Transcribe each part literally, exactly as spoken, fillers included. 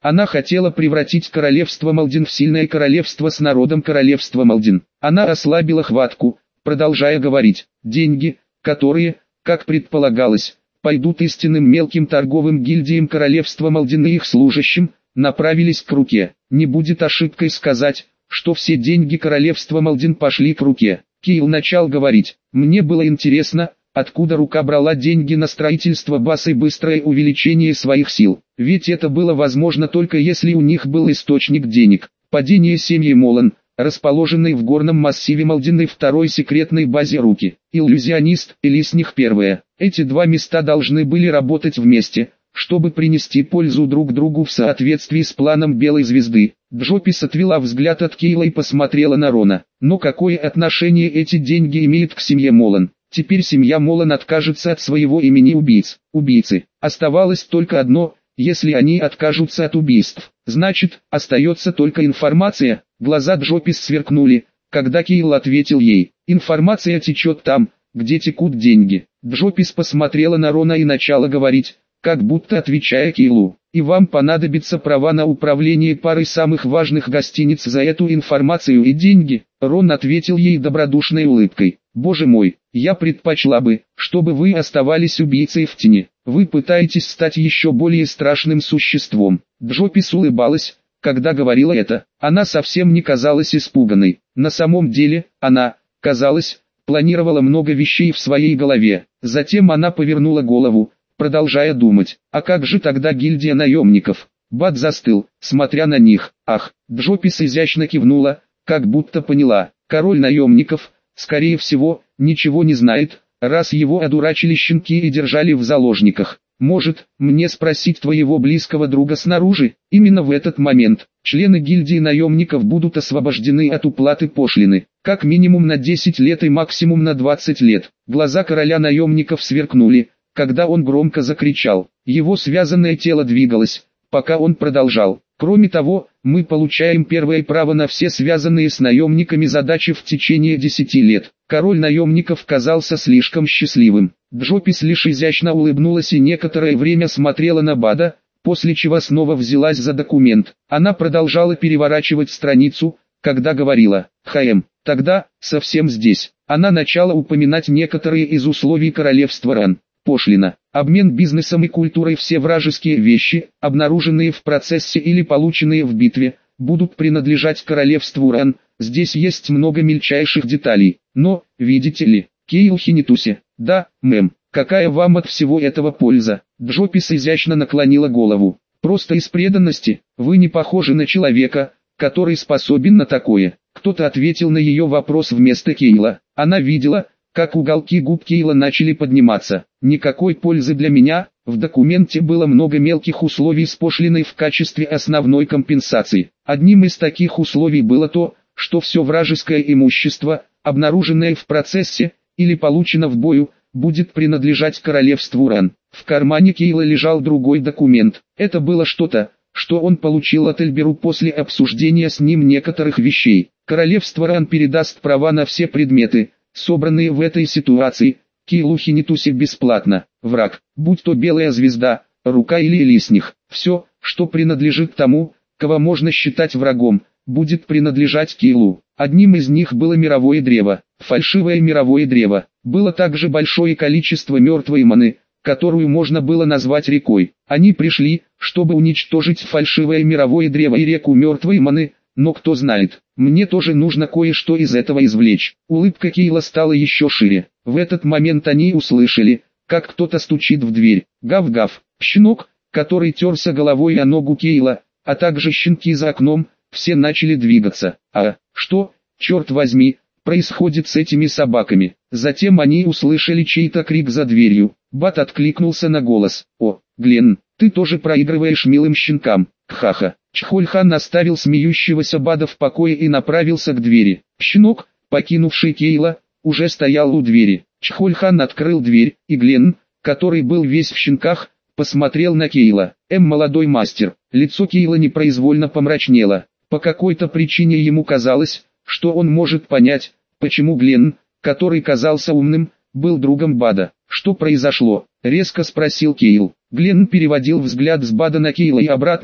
Она хотела превратить королевство Малдин в сильное королевство с народом королевства Малдин. Она ослабила хватку, продолжая говорить: деньги, которые, как предполагалось, пойдут истинным мелким торговым гильдиям королевства Малдин и их служащим, направились к руке. Не будет ошибкой сказать, что все деньги королевства Малдин пошли к руке. Кейл начал говорить: мне было интересно, откуда рука брала деньги на строительство баз и быстрое увеличение своих сил. Ведь это было возможно только если у них был источник денег. Падение семьи Молан, расположенной в горном массиве Малдин и второй секретной базе Руки. Иллюзионист и Лесних первое. Эти два места должны были работать вместе, чтобы принести пользу друг другу в соответствии с планом Белой Звезды. Джопис отвела взгляд от Кейла и посмотрела на Рона. Но какое отношение эти деньги имеют к семье Молан? Теперь семья Молан откажется от своего имени убийц. Убийцы. Оставалось только одно: если они откажутся от убийств, значит, остается только информация. Глаза Джопис сверкнули, когда Кейл ответил ей: информация течет там, где текут деньги. Джопис посмотрела на Рона и начала говорить, как будто отвечая Кейлу: и вам понадобятся права на управление парой самых важных гостиниц за эту информацию и деньги. Рон ответил ей добродушной улыбкой: боже мой, я предпочла бы, чтобы вы оставались убийцей в тени. Вы пытаетесь стать еще более страшным существом. Джопис улыбалась, когда говорила это. Она совсем не казалась испуганной. На самом деле, она, казалось, планировала много вещей в своей голове. Затем она повернула голову, продолжая думать: а как же тогда гильдия наемников? Бат застыл, смотря на них. Ах, Джопис изящно кивнула, как будто поняла. Король наемников, скорее всего, ничего не знает, раз его одурачили щенки и держали в заложниках. Может, мне спросить твоего близкого друга снаружи? Именно в этот момент члены гильдии наемников будут освобождены от уплаты пошлины, как минимум на десять лет и максимум на двадцать лет. Глаза короля наемников сверкнули, когда он громко закричал. Его связанное тело двигалось, пока он продолжал: кроме того, мы получаем первое право на все связанные с наемниками задачи в течение десяти лет. Король наемников казался слишком счастливым. Джопис лишь изящно улыбнулась и некоторое время смотрела на Бада, после чего снова взялась за документ. Она продолжала переворачивать страницу, когда говорила: «Хаэм, тогда, совсем здесь». Она начала упоминать некоторые из условий королевства Ран. Пошлина, обмен бизнесом и культурой. Все вражеские вещи, обнаруженные в процессе или полученные в битве, будут принадлежать королевству Ран. Здесь есть много мельчайших деталей, но, видите ли, Кейл Хинитуси, да, мэм, какая вам от всего этого польза? Джопис изящно наклонила голову. Просто из преданности, вы не похожи на человека, который способен на такое. Кто-то ответил на ее вопрос вместо Кейла. Она видела, как уголки губ Кейла начали подниматься. Никакой пользы для меня. В документе было много мелких условий с пошлиной в качестве основной компенсации. Одним из таких условий было то, что все вражеское имущество, обнаруженное в процессе, или получено в бою, будет принадлежать королевству Ран. В кармане Кейла лежал другой документ. Это было что-то, что он получил от Эльберу после обсуждения с ним некоторых вещей. Королевство Ран передаст права на все предметы, собранные в этой ситуации, Кейлу Хинитуси бесплатно. Враг, будь то Белая Звезда, Рука или Лесних, все, что принадлежит тому, кого можно считать врагом, будет принадлежать Кейлу. Одним из них было мировое древо, фальшивое мировое древо. Было также большое количество мертвой маны, которую можно было назвать рекой. Они пришли, чтобы уничтожить фальшивое мировое древо и реку мертвой маны, но кто знает, мне тоже нужно кое-что из этого извлечь. Улыбка Кейла стала еще шире. В этот момент они услышали, как кто-то стучит в дверь. Гав-гав. Щенок, который терся головой о ногу Кейла, а также щенки за окном, все начали двигаться. А, что, черт возьми, происходит с этими собаками? Затем они услышали чей-то крик за дверью. Бат откликнулся на голос. О, Гленн, ты тоже проигрываешь милым щенкам. Кхаха. Чхольхан оставил смеющегося Бада в покое и направился к двери. Щенок, покинувший Кейла, уже стоял у двери. Чхольхан открыл дверь, и Гленн, который был весь в щенках, посмотрел на Кейла. Эм, молодой мастер. Лицо Кейла непроизвольно помрачнело. По какой-то причине ему казалось, что он может понять, почему Гленн, который казался умным, был другом Бада. «Что произошло?» — резко спросил Кейл. Гленн переводил взгляд с Бада на Кейла и обратно,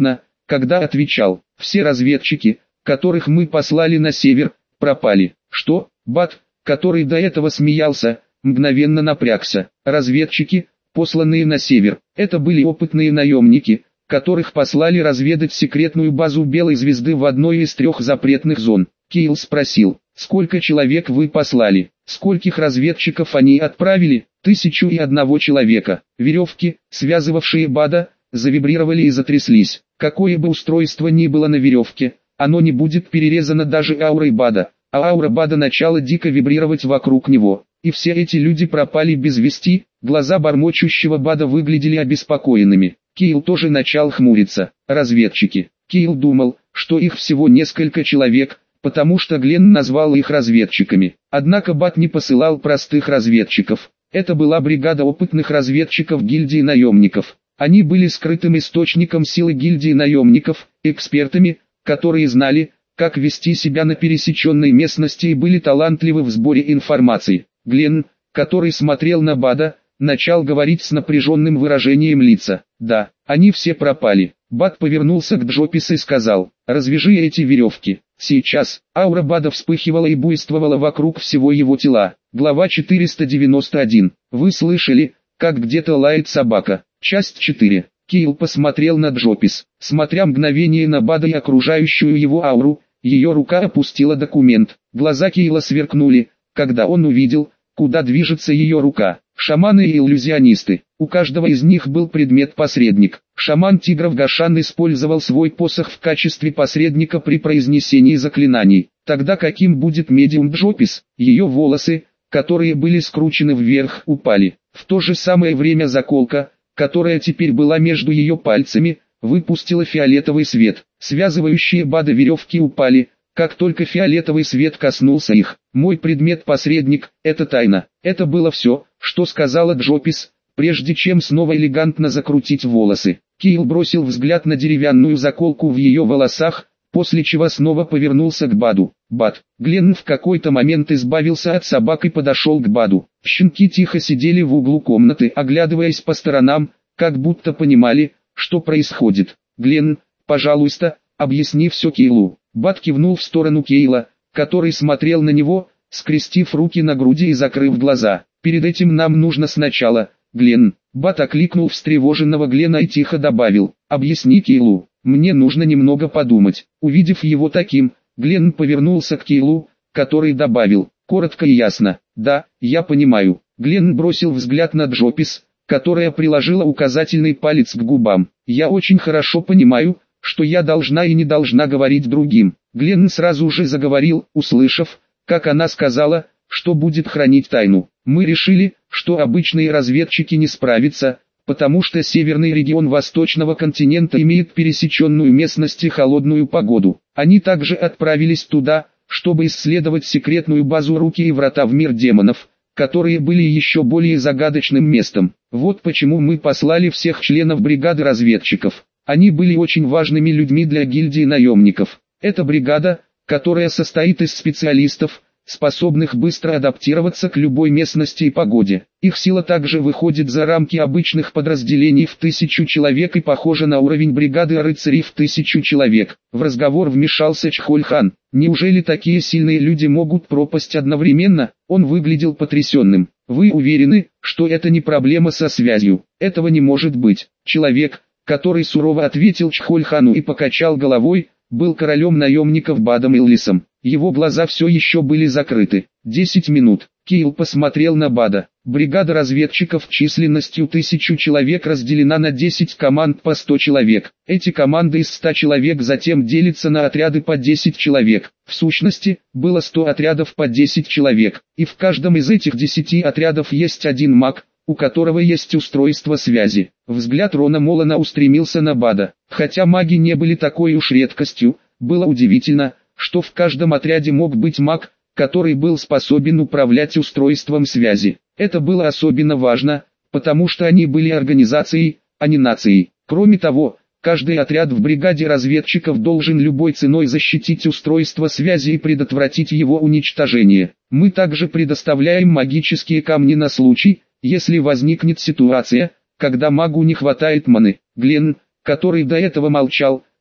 когда отвечал: «Все разведчики, которых мы послали на север, пропали». «Что?» Бат, который до этого смеялся, мгновенно напрягся. Разведчики, посланные на север, это были опытные наемники, которых послали разведать секретную базу Белой Звезды в одной из трех запретных зон. Кейл спросил: «Сколько человек вы послали? Скольких разведчиков они отправили?» «Тысячу и одного человека». Веревки, связывавшие Бада, завибрировали и затряслись. Какое бы устройство ни было на веревке, оно не будет перерезано даже аурой Бада, а аура Бада начала дико вибрировать вокруг него. И все эти люди пропали без вести. Глаза бормочущего Бада выглядели обеспокоенными. Кейл тоже начал хмуриться. Разведчики. Кейл думал, что их всего несколько человек, потому что Гленн назвал их разведчиками. Однако Бад не посылал простых разведчиков. Это была бригада опытных разведчиков гильдии наемников. Они были скрытым источником силы гильдии наемников, экспертами, которые знали, как вести себя на пересеченной местности и были талантливы в сборе информации. Гленн, который смотрел на Бада, начал говорить с напряженным выражением лица. «Да, они все пропали». Бад повернулся к Джопис и сказал: «Развяжи эти веревки». Сейчас аура Бада вспыхивала и буйствовала вокруг всего его тела. Глава четыреста девяносто один. Вы слышали, как где-то лает собака. Часть четыре. Кейл посмотрел на Джопис. Смотря мгновение на Бада и окружающую его ауру, ее рука опустила документ. Глаза Кейла сверкнули, когда он увидел, куда движется ее рука. Шаманы и иллюзионисты. У каждого из них был предмет-посредник. Шаман Тигров Гашан использовал свой посох в качестве посредника при произнесении заклинаний. Тогда каким будет медиум Джопис? Ее волосы, которые были скручены вверх, упали. В то же самое время заколка, которая теперь была между ее пальцами, выпустила фиолетовый свет. Связывающие Бада веревки упали, как только фиолетовый свет коснулся их. «Мой предмет-посредник – это тайна». Это было все, что сказала Джопис, прежде чем снова элегантно закрутить волосы. Кейл бросил взгляд на деревянную заколку в ее волосах, после чего снова повернулся к Баду. «Бад». Гленн в какой-то момент избавился от собак и подошел к Баду. Щенки тихо сидели в углу комнаты, оглядываясь по сторонам, как будто понимали, что происходит. «Гленн, пожалуйста, объясни все Кейлу». Бад кивнул в сторону Кейла, который смотрел на него, скрестив руки на груди и закрыв глаза. «Перед этим нам нужно сначала, Гленн». Бад окликнул встревоженного Гленна и тихо добавил: «Объясни Кейлу, мне нужно немного подумать». Увидев его таким, Гленн повернулся к Кейлу, который добавил, коротко и ясно: «Да, я понимаю». Гленн бросил взгляд на Джопис, которая приложила указательный палец к губам. «Я очень хорошо понимаю, что я должна и не должна говорить другим». Гленн сразу же заговорил, услышав, как она сказала, что будет хранить тайну. «Мы решили, что обычные разведчики не справятся, потому что северный регион восточного континента имеет пересеченную местность и холодную погоду. Они также отправились туда, чтобы исследовать секретную базу Руки и Врата в мир демонов, которые были еще более загадочным местом. Вот почему мы послали всех членов бригады разведчиков. Они были очень важными людьми для гильдии наемников. Это бригада, которая состоит из специалистов, способных быстро адаптироваться к любой местности и погоде. Их сила также выходит за рамки обычных подразделений в тысячу человек и похожа на уровень бригады рыцарей в тысячу человек. В разговор вмешался Чхоль-хан. «Неужели такие сильные люди могут пропасть одновременно?» Он выглядел потрясенным. «Вы уверены, что это не проблема со связью? Этого не может быть». Человек, который сурово ответил Чхоль-хану и покачал головой, был королем наемников Бадом Иллисом. Его глаза все еще были закрыты. Десять минут. Кейл посмотрел на Бада. Бригада разведчиков численностью тысячу человек разделена на десять команд по сто человек. Эти команды из ста человек затем делятся на отряды по десять человек. В сущности, было сто отрядов по десять человек. И в каждом из этих десяти отрядов есть один маг, у которого есть устройство связи. Взгляд Рона Молана устремился на Бада. Хотя маги не были такой уж редкостью, было удивительно, что в каждом отряде мог быть маг, который был способен управлять устройством связи. Это было особенно важно, потому что они были организацией, а не нацией. Кроме того, каждый отряд в бригаде разведчиков должен любой ценой защитить устройство связи и предотвратить его уничтожение. Мы также предоставляем магические камни на случай, если возникнет ситуация, когда магу не хватает маны. Гленн, который до этого молчал,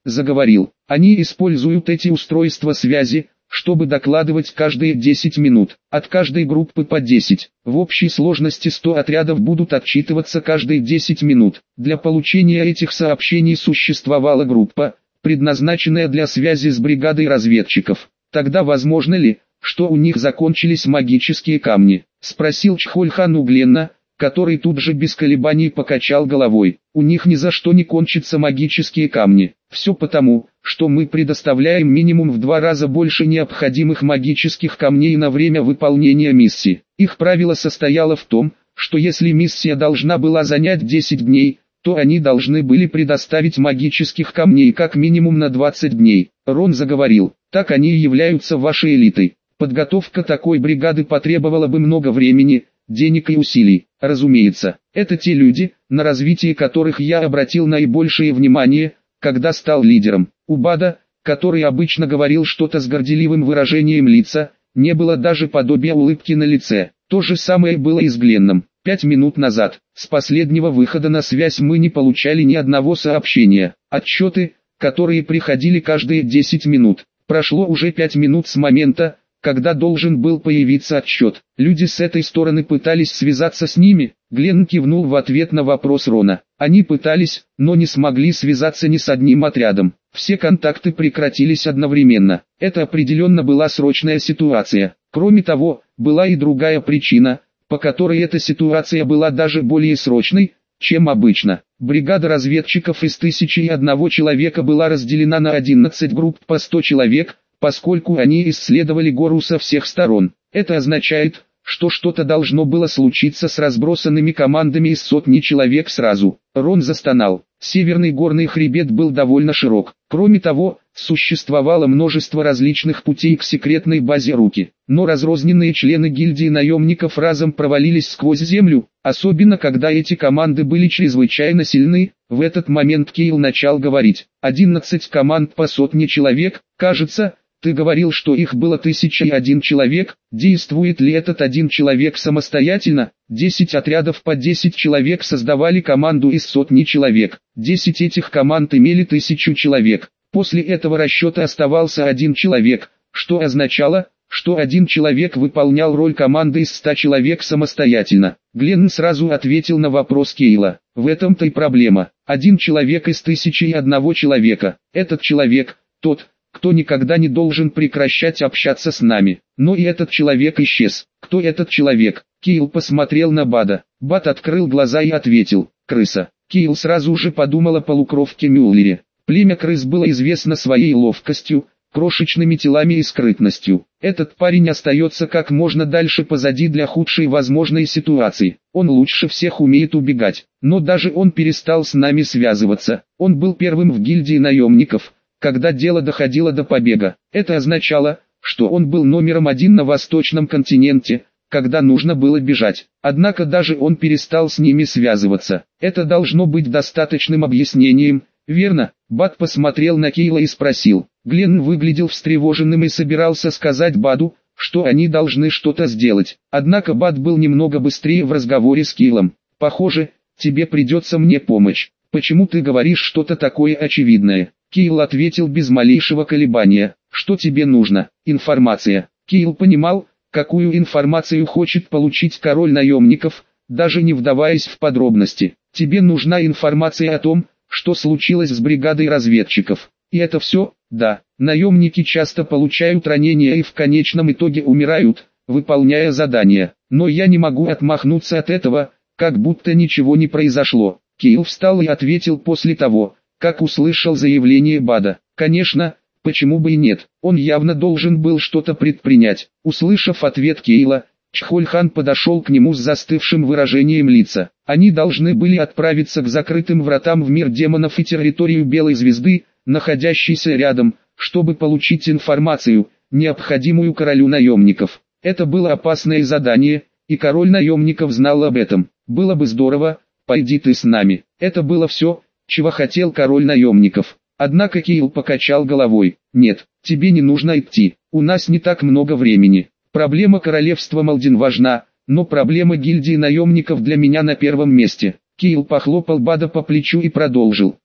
заговорил. Они используют эти устройства связи, чтобы докладывать каждые десять минут, от каждой группы по десять. В общей сложности сто отрядов будут отчитываться каждые десять минут. Для получения этих сообщений существовала группа, предназначенная для связи с бригадой разведчиков. Тогда возможно ли, что у них закончились магические камни? Спросил Чхольхан у Гленна, который тут же без колебаний покачал головой. У них ни за что не кончатся магические камни. Все потому, что мы предоставляем минимум в два раза больше необходимых магических камней на время выполнения миссии. Их правило состояло в том, что если миссия должна была занять десять дней, то они должны были предоставить магических камней как минимум на двадцать дней. Рон заговорил, так они и являются вашей элитой. Подготовка такой бригады потребовала бы много времени, денег и усилий. Разумеется, это те люди, на развитие которых я обратил наибольшее внимание, когда стал лидером. У Бада, который обычно говорил что-то с горделивым выражением лица, не было даже подобия улыбки на лице. То же самое было и с Гленном. Пять минут назад, с последнего выхода на связь мы не получали ни одного сообщения. Отчеты, которые приходили каждые десять минут. Прошло уже пять минут с момента, когда должен был появиться отчет. Люди с этой стороны пытались связаться с ними. Гленн кивнул в ответ на вопрос Рона. Они пытались, но не смогли связаться ни с одним отрядом. Все контакты прекратились одновременно. Это определенно была срочная ситуация. Кроме того, была и другая причина, по которой эта ситуация была даже более срочной, чем обычно. Бригада разведчиков из тысячи и одного человека была разделена на одиннадцать групп по сто человек, поскольку они исследовали гору со всех сторон. Это означает, что что-то должно было случиться с разбросанными командами из сотни человек сразу. Рон застонал. Северный горный хребет был довольно широк. Кроме того, существовало множество различных путей к секретной базе Руки. Но разрозненные члены гильдии наемников разом провалились сквозь землю, особенно когда эти команды были чрезвычайно сильны. В этот момент Кейл начал говорить. одиннадцать команд по сотне человек, кажется. Ты говорил, что их было тысяча и один человек. Действует ли этот один человек самостоятельно? Десять отрядов по десять человек создавали команду из сотни человек. Десять этих команд имели тысячу человек. После этого расчета оставался один человек, что означало, что один человек выполнял роль команды из ста человек самостоятельно. Гленн сразу ответил на вопрос Кейла. В этом-то и проблема. Один человек из тысячи и одного человека. Этот человек, тот, кто никогда не должен прекращать общаться с нами. Но и этот человек исчез. Кто этот человек? Кейл посмотрел на Бада. Бад открыл глаза и ответил. Крыса. Кейл сразу же подумал о полукровке Мюллере. Племя крыс было известно своей ловкостью, крошечными телами и скрытностью. Этот парень остается как можно дальше позади для худшей возможной ситуации. Он лучше всех умеет убегать. Но даже он перестал с нами связываться. Он был первым в гильдии наемников, когда дело доходило до побега. Это означало, что он был номером один на восточном континенте, когда нужно было бежать. Однако даже он перестал с ними связываться. Это должно быть достаточным объяснением, верно? Бад посмотрел на Кейла и спросил. Гленн выглядел встревоженным и собирался сказать Баду, что они должны что-то сделать. Однако Бад был немного быстрее в разговоре с Кейлом. Похоже, тебе придется мне помочь. Почему ты говоришь что-то такое очевидное? Кейл ответил без малейшего колебания. Что тебе нужно? Информация. Кейл понимал, какую информацию хочет получить король наемников, даже не вдаваясь в подробности. Тебе нужна информация о том, что случилось с бригадой разведчиков. И это все? Да. Наемники часто получают ранения и в конечном итоге умирают, выполняя задания. Но я не могу отмахнуться от этого, как будто ничего не произошло. Кейл встал и ответил после того, как услышал заявление Бада. Конечно, почему бы и нет, он явно должен был что-то предпринять. Услышав ответ Кейла, Чхольхан подошел к нему с застывшим выражением лица. Они должны были отправиться к закрытым вратам в мир демонов и территорию Белой Звезды, находящейся рядом, чтобы получить информацию, необходимую королю наемников. Это было опасное задание, и король наемников знал об этом. Было бы здорово, пойди ты с нами. Это было все, чего хотел король наемников. Однако Кейл покачал головой. Нет, тебе не нужно идти, у нас не так много времени. Проблема королевства Малдин важна, но проблема гильдии наемников для меня на первом месте. Кейл похлопал Бада по плечу и продолжил.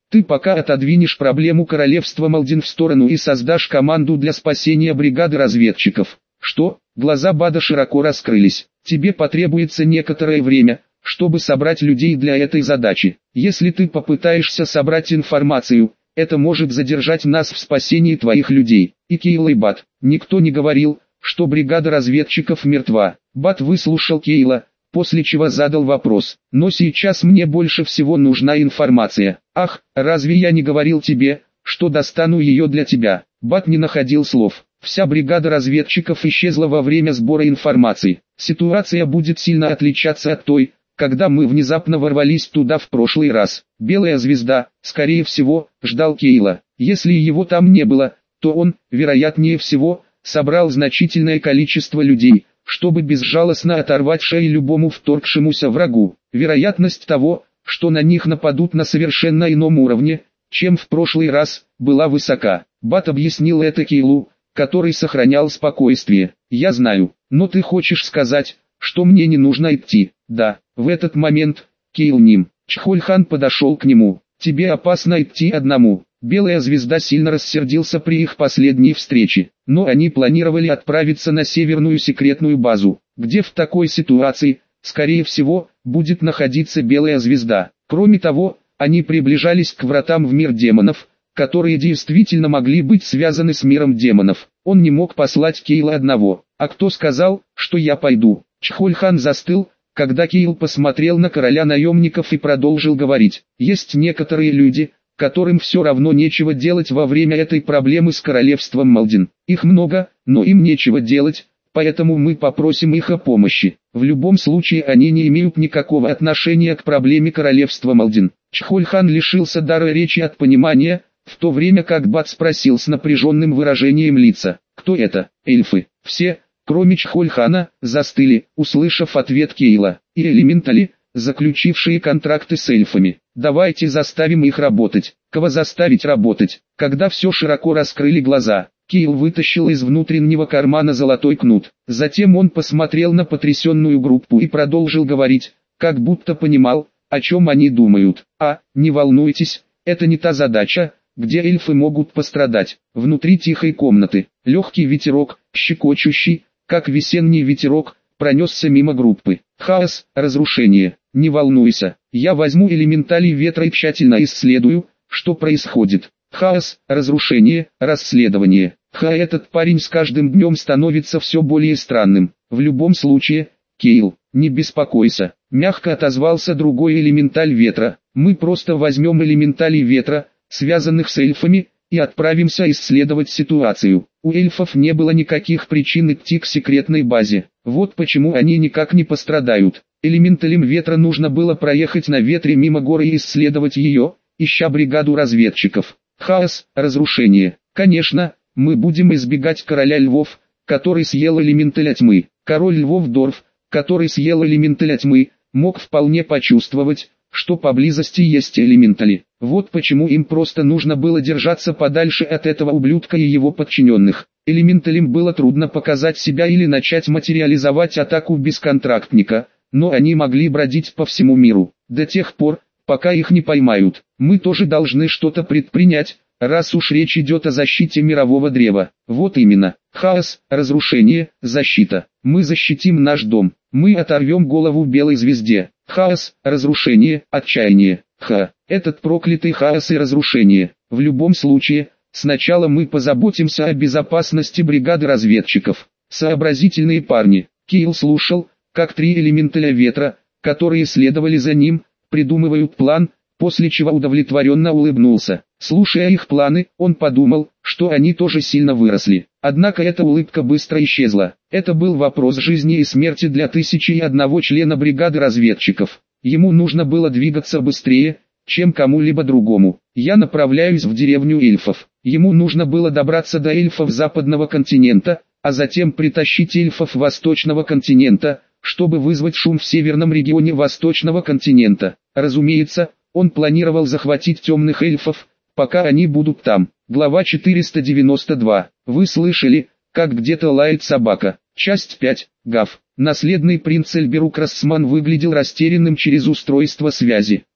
Ты пока отодвинешь проблему королевства Малдин в сторону и создашь команду для спасения бригады разведчиков. Что? Глаза Бада широко раскрылись. Тебе потребуется некоторое время, чтобы собрать людей для этой задачи. Если ты попытаешься собрать информацию, это может задержать нас в спасении твоих людей. И Кейл и Бад. Никто не говорил, что бригада разведчиков мертва. Бад выслушал Кейла, после чего задал вопрос. Но сейчас мне больше всего нужна информация. Ах, разве я не говорил тебе, что достану ее для тебя? Бад не находил слов. Вся бригада разведчиков исчезла во время сбора информации. Ситуация будет сильно отличаться от той, когда мы внезапно ворвались туда в прошлый раз. Белая звезда, скорее всего, ждал Кейла. Если его там не было, то он, вероятнее всего, собрал значительное количество людей, чтобы безжалостно оторвать шеи любому вторгшемуся врагу. Вероятность того, что на них нападут на совершенно ином уровне, чем в прошлый раз, была высока. Бат объяснил это Кейлу, который сохранял спокойствие. «Я знаю, но ты хочешь сказать, что мне не нужно идти?» «Да». В этот момент, Кейл Ним, Чхольхан подошел к нему. «Тебе опасно идти одному». Белая звезда сильно рассердился при их последней встрече, но они планировали отправиться на северную секретную базу, где в такой ситуации, скорее всего, будет находиться Белая звезда. Кроме того, они приближались к вратам в мир демонов, которые действительно могли быть связаны с миром демонов. Он не мог послать Кейла одного. «А кто сказал, что я пойду?» Чхольхан застыл, когда Кейл посмотрел на короля наемников и продолжил говорить. «Есть некоторые люди, которым все равно нечего делать во время этой проблемы с королевством Малдин. Их много, но им нечего делать, поэтому мы попросим их о помощи. В любом случае они не имеют никакого отношения к проблеме королевства Малдин». Чхольхан лишился дара речи от понимания, в то время как Бат спросил с напряженным выражением лица. «Кто это?» «Эльфы». Все, кроме Чхольхана, застыли, услышав ответ Кейла. «И элементали, заключившие контракты с эльфами. Давайте заставим их работать». Кого заставить работать? Когда все широко раскрыли глаза, Кейл вытащил из внутреннего кармана золотой кнут. Затем он посмотрел на потрясенную группу и продолжил говорить, как будто понимал, о чем они думают. «А, не волнуйтесь, это не та задача, где эльфы могут пострадать». Внутри тихой комнаты, легкий ветерок, щекочущий, как весенний ветерок, пронесся мимо группы. «Хаос, разрушение. Не волнуйся, я возьму элементали ветра и тщательно исследую, что происходит. Хаос, разрушение, расследование. Ха, этот парень с каждым днем становится все более странным. В любом случае, Кейл, не беспокойся», мягко отозвался другой элементаль ветра. «Мы просто возьмем элементалей ветра, связанных с эльфами, и отправимся исследовать ситуацию». У эльфов не было никаких причин идти к секретной базе. Вот почему они никак не пострадают. Элементалям ветра нужно было проехать на ветре мимо горы и исследовать ее, ища бригаду разведчиков. Хаос, разрушение. Конечно, мы будем избегать короля львов, который съел элементаля тьмы. Король львов Дорф, который съел элементаля тьмы, мог вполне почувствовать, что поблизости есть элементали. Вот почему им просто нужно было держаться подальше от этого ублюдка и его подчиненных. Элементалям было трудно показать себя или начать материализовать атаку без контрактника, но они могли бродить по всему миру, до тех пор, пока их не поймают. Мы тоже должны что-то предпринять, раз уж речь идет о защите мирового древа. Вот именно. Хаос, разрушение, защита. Мы защитим наш дом. Мы оторвем голову белой звезде. Хаос, разрушение, отчаяние. Ха, этот проклятый хаос и разрушение. В любом случае, сначала мы позаботимся о безопасности бригады разведчиков. Сообразительные парни. Кейл слушал, как три элементаля ветра, которые следовали за ним, придумывают план, после чего удовлетворенно улыбнулся. Слушая их планы, он подумал, что они тоже сильно выросли. Однако эта улыбка быстро исчезла. Это был вопрос жизни и смерти для тысячи и одного члена бригады разведчиков. Ему нужно было двигаться быстрее, чем кому-либо другому. «Я направляюсь в деревню эльфов». Ему нужно было добраться до эльфов западного континента, а затем притащить эльфов восточного континента, чтобы вызвать шум в северном регионе восточного континента. Разумеется, он планировал захватить темных эльфов, пока они будут там. Глава четыреста девяносто два. Вы слышали, как где-то лает собака. Часть пять. Гав. Наследный принц Эльберук Рассман выглядел растерянным через устройство связи.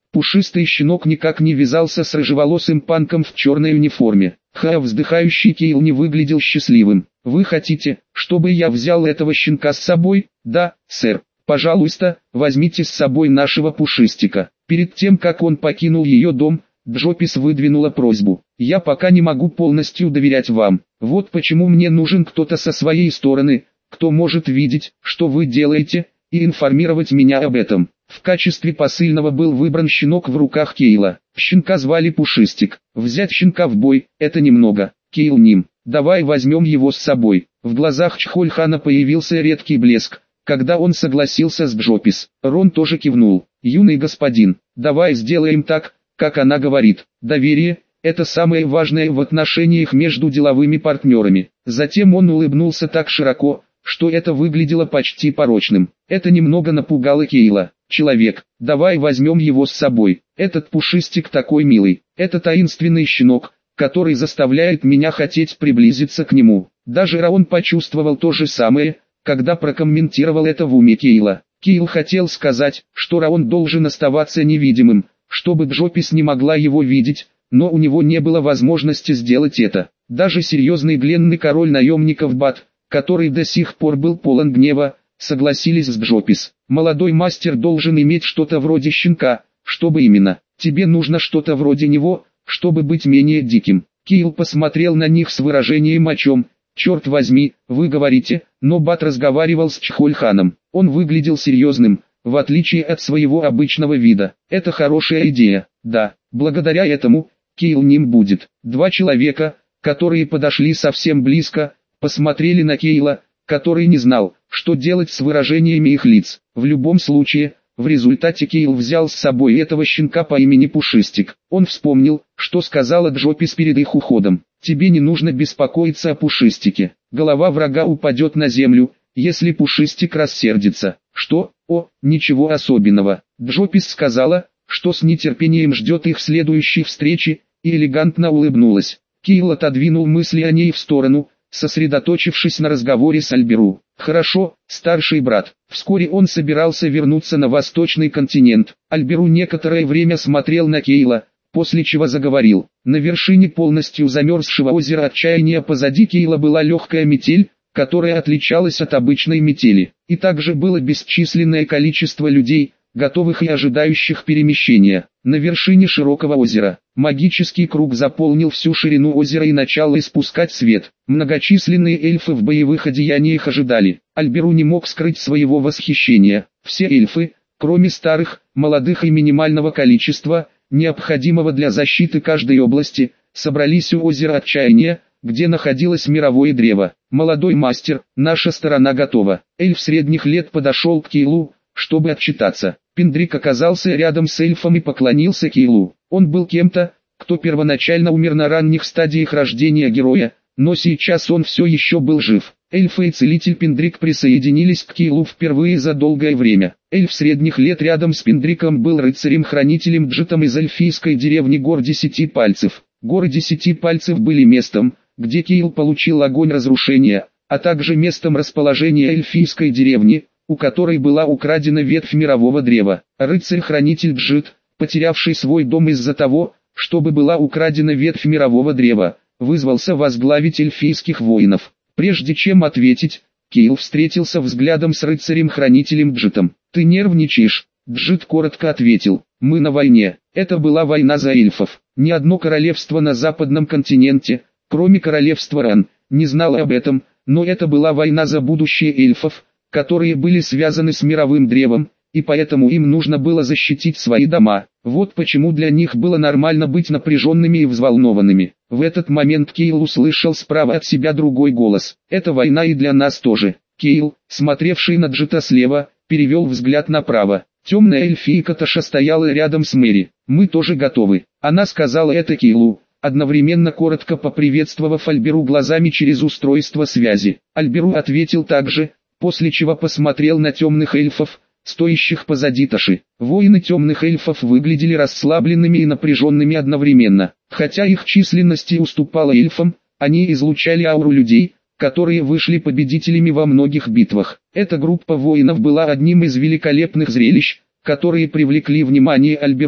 Пушистый щенок никак не вязался с рыжеволосым панком в черной униформе. Ха, вздыхающий Кейл не выглядел счастливым. «Вы хотите, чтобы я взял этого щенка с собой?» «Да, сэр. Пожалуйста, возьмите с собой нашего пушистика». Перед тем, как он покинул ее дом, Джопис выдвинула просьбу. «Я пока не могу полностью доверять вам. Вот почему мне нужен кто-то со своей стороны, кто может видеть, что вы делаете, и информировать меня об этом». В качестве посыльного был выбран щенок в руках Кейла. Щенка звали Пушистик. Взять щенка в бой – это немного. Кейл ним. Давай возьмем его с собой. В глазах Чхольхана появился редкий блеск, когда он согласился с Джопис. Рон тоже кивнул. Юный господин, давай сделаем так, как она говорит. Доверие – это самое важное в отношениях между деловыми партнерами. Затем он улыбнулся так широко, что это выглядело почти порочным. Это немного напугало Кейла. «Человек, давай возьмем его с собой. Этот Пушистик такой милый. Это таинственный щенок, который заставляет меня хотеть приблизиться к нему». Даже Раон почувствовал то же самое, когда прокомментировал это в уме Кейла. Кейл хотел сказать, что Раон должен оставаться невидимым, чтобы Джопис не могла его видеть, но у него не было возможности сделать это. Даже серьезный гленный король наемников Бат, который до сих пор был полон гнева, согласились с Джопис. «Молодой мастер должен иметь что-то вроде щенка. Чтобы именно? Тебе нужно что-то вроде него, чтобы быть менее диким». Кейл посмотрел на них с выражением «о чем?» «Черт возьми, вы говорите», но Бат разговаривал с Чхольханом. Он выглядел серьезным, в отличие от своего обычного вида. «Это хорошая идея, да, благодаря этому, Кейл ним будет». Два человека, которые подошли совсем близко, посмотрели на Кейла, который не знал, что делать с выражениями их лиц. В любом случае, в результате Кейл взял с собой этого щенка по имени Пушистик. Он вспомнил, что сказала Джопис перед их уходом. «Тебе не нужно беспокоиться о Пушистике. Голова врага упадет на землю, если Пушистик рассердится». «Что? О, ничего особенного». Джопис сказала, что с нетерпением ждет их следующей встречи, и элегантно улыбнулась. Кейл отодвинул мысли о ней в сторону, сосредоточившись на разговоре с Альберу. «Хорошо, старший брат». Вскоре он собирался вернуться на восточный континент. Альберу некоторое время смотрел на Кейла, после чего заговорил. На вершине полностью замерзшего озера Отчаяния позади Кейла была легкая метель, которая отличалась от обычной метели. И также было бесчисленное количество людей, готовых и ожидающих перемещения. На вершине широкого озера магический круг заполнил всю ширину озера и начал испускать свет. Многочисленные эльфы в боевых одеяниях ожидали. Альберу не мог скрыть своего восхищения. Все эльфы, кроме старых, молодых и минимального количества, необходимого для защиты каждой области, собрались у озера Отчаяния, где находилось мировое древо. «Молодой мастер, наша сторона готова». Эльф средних лет подошел к Кейлу, чтобы отчитаться. Пендрик оказался рядом с эльфом и поклонился Кейлу. Он был кем-то, кто первоначально умер на ранних стадиях рождения героя, но сейчас он все еще был жив. Эльф и целитель Пендрик присоединились к Кейлу впервые за долгое время. Эльф средних лет рядом с Пендриком был рыцарем-хранителем Джитом из эльфийской деревни Гор Десяти Пальцев. Горы Десяти Пальцев были местом, где Кейл получил огонь разрушения, а также местом расположения эльфийской деревни, у которой была украдена ветвь мирового древа. Рыцарь-хранитель Джит, потерявший свой дом из-за того, чтобы была украдена ветвь мирового древа, вызвался возглавить эльфийских воинов. Прежде чем ответить, Кейл встретился взглядом с рыцарем-хранителем Джитом. «Ты нервничаешь?» Джит коротко ответил. «Мы на войне». Это была война за эльфов. Ни одно королевство на западном континенте, кроме королевства Ран, не знало об этом, но это была война за будущее эльфов, которые были связаны с мировым древом, и поэтому им нужно было защитить свои дома. Вот почему для них было нормально быть напряженными и взволнованными. В этот момент Кейл услышал справа от себя другой голос. «Это война и для нас тоже». Кейл, смотревший на Джита слева, перевел взгляд направо. Темная эльфийка Таша стояла рядом с Мэри. «Мы тоже готовы». Она сказала это Кейлу, одновременно коротко поприветствовав Альберу глазами через устройство связи. Альберу ответил также, после чего посмотрел на темных эльфов, стоящих позади Таши. Воины темных эльфов выглядели расслабленными и напряженными одновременно. Хотя их численности уступала эльфам, они излучали ауру людей, которые вышли победителями во многих битвах. Эта группа воинов была одним из великолепных зрелищ, которые привлекли внимание Альберу,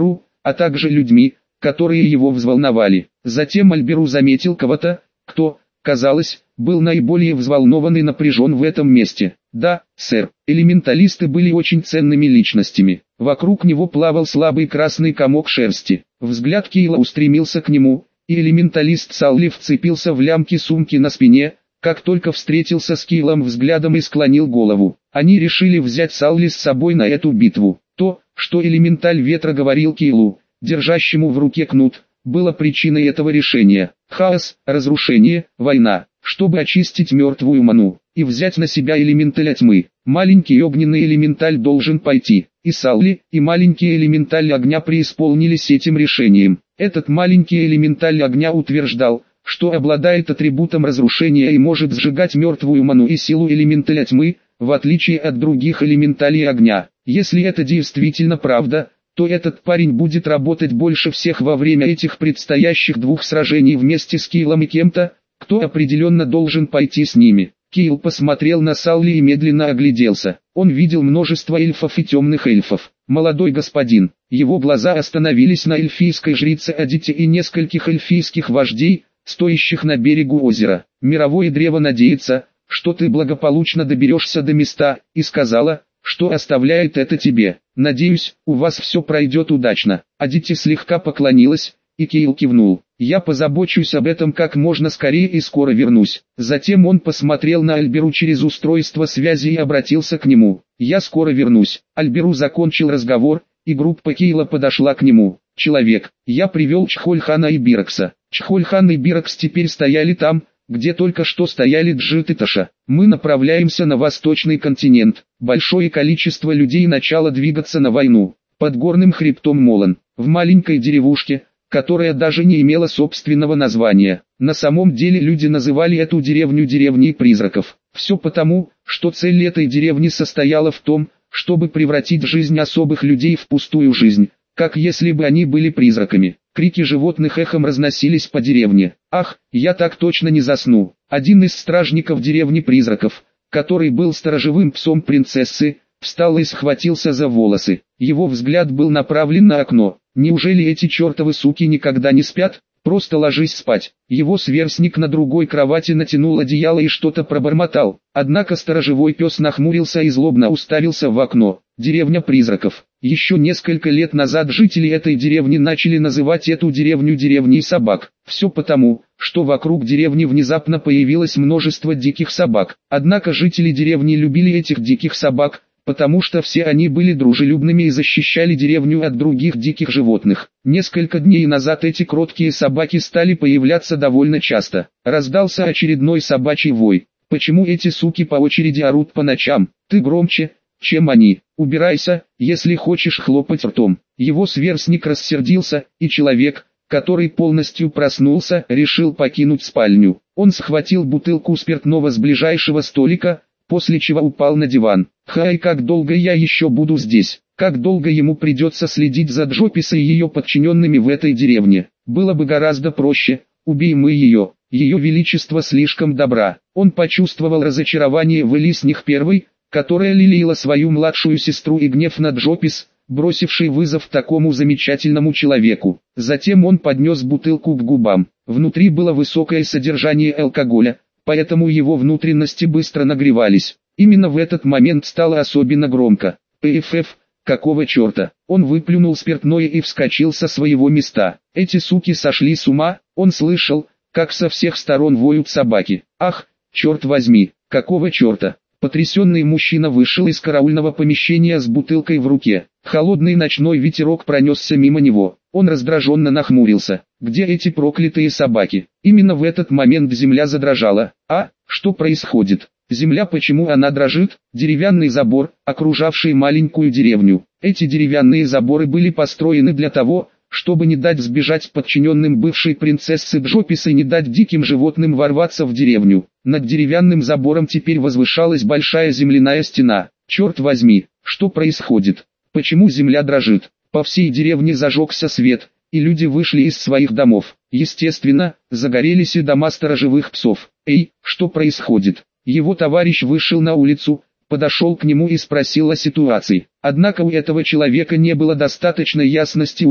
а также людьми, которые его взволновали. Затем Альберу заметил кого-то, кто, казалось, был наиболее взволнован и напряжен в этом месте. Да, сэр, элементалисты были очень ценными личностями. Вокруг него плавал слабый красный комок шерсти. Взгляд Кейла устремился к нему, и элементалист Салли вцепился в лямки сумки на спине, как только встретился с Кейлом взглядом и склонил голову. Они решили взять Салли с собой на эту битву. То, что элементаль ветра говорил Кейлу, держащему в руке кнут, было причиной этого решения. Хаос, разрушение, война, чтобы очистить мертвую ману и взять на себя элементаля тьмы. Маленький огненный элементаль должен пойти, и Салли, и маленький элементаль огня преисполнились этим решением. Этот маленький элементаль огня утверждал, что обладает атрибутом разрушения и может сжигать мертвую ману и силу элементаля тьмы, в отличие от других элементалей огня. Если это действительно правда, то этот парень будет работать больше всех во время этих предстоящих двух сражений вместе с Кейлом и кем-то, кто определенно должен пойти с ними. Кейл посмотрел на Салли и медленно огляделся. Он видел множество эльфов и темных эльфов. Молодой господин, его глаза остановились на эльфийской жрице Адите и нескольких эльфийских вождей, стоящих на берегу озера. Мировое древо надеется, что ты благополучно доберешься до места, и сказала, что оставляет это тебе. Надеюсь, у вас все пройдет удачно. Адите слегка поклонилась, и Кейл кивнул. Я позабочусь об этом как можно скорее и скоро вернусь. Затем он посмотрел на Альберу через устройство связи и обратился к нему. Я скоро вернусь. Альберу закончил разговор, и группа Кейла подошла к нему. Человек, я привел Чхольхана и Бирокса. Чхольхан и Бирокс теперь стояли там, где только что стояли Джит и Таша. Мы направляемся на восточный континент. Большое количество людей начало двигаться на войну. Под горным хребтом Молан, в маленькой деревушке, которая даже не имела собственного названия. На самом деле люди называли эту деревню деревней призраков. Все потому, что цель этой деревни состояла в том, чтобы превратить жизнь особых людей в пустую жизнь, как если бы они были призраками. Крики животных эхом разносились по деревне. «Ах, я так точно не засну!» Один из стражников деревни призраков, который был сторожевым псом принцессы, встал и схватился за волосы. Его взгляд был направлен на окно. «Неужели эти чертовы суки никогда не спят? Просто ложись спать». Его сверстник на другой кровати натянул одеяло и что-то пробормотал. Однако сторожевой пес нахмурился и злобно уставился в окно. Деревня призраков. Еще несколько лет назад жители этой деревни начали называть эту деревню деревней собак. Все потому, что вокруг деревни внезапно появилось множество диких собак. Однако жители деревни любили этих диких собак, потому что все они были дружелюбными и защищали деревню от других диких животных. Несколько дней назад эти кроткие собаки стали появляться довольно часто. Раздался очередной собачий вой. «Почему эти суки по очереди орут по ночам? Ты громче, чем они. Убирайся, если хочешь хлопать ртом». Его сверстник рассердился, и человек, который полностью проснулся, решил покинуть спальню. Он схватил бутылку спиртного с ближайшего столика, после чего упал на диван. «Хай, как долго я еще буду здесь? Как долго ему придется следить за Джопис и ее подчиненными в этой деревне? Было бы гораздо проще, убей мы ее. Ее величество слишком добра». Он почувствовал разочарование в Элисних первой, которая лелеяла свою младшую сестру, и гнев на Джопис, бросивший вызов такому замечательному человеку. Затем он поднес бутылку к губам. Внутри было высокое содержание алкоголя, поэтому его внутренности быстро нагревались. Именно в этот момент стало особенно громко. «ПФФ, какого черта?» Он выплюнул спиртное и вскочил со своего места. Эти суки сошли с ума. Он слышал, как со всех сторон воют собаки. «Ах, черт возьми, какого черта?» Потрясенный мужчина вышел из караульного помещения с бутылкой в руке. Холодный ночной ветерок пронесся мимо него. Он раздраженно нахмурился. «Где эти проклятые собаки?» Именно в этот момент земля задрожала. «А, что происходит? Земля, почему она дрожит?» Деревянный забор, окружавший маленькую деревню. Эти деревянные заборы были построены для того, чтобы не дать сбежать подчиненным бывшей принцессы Джопис и не дать диким животным ворваться в деревню. Над деревянным забором теперь возвышалась большая земляная стена. «Черт возьми, что происходит? Почему земля дрожит?» По всей деревне зажегся свет, и люди вышли из своих домов. Естественно, загорелись и дома сторожевых псов. «Эй, что происходит?» Его товарищ вышел на улицу, подошел к нему и спросил о ситуации. Однако у этого человека не было достаточной ясности ума,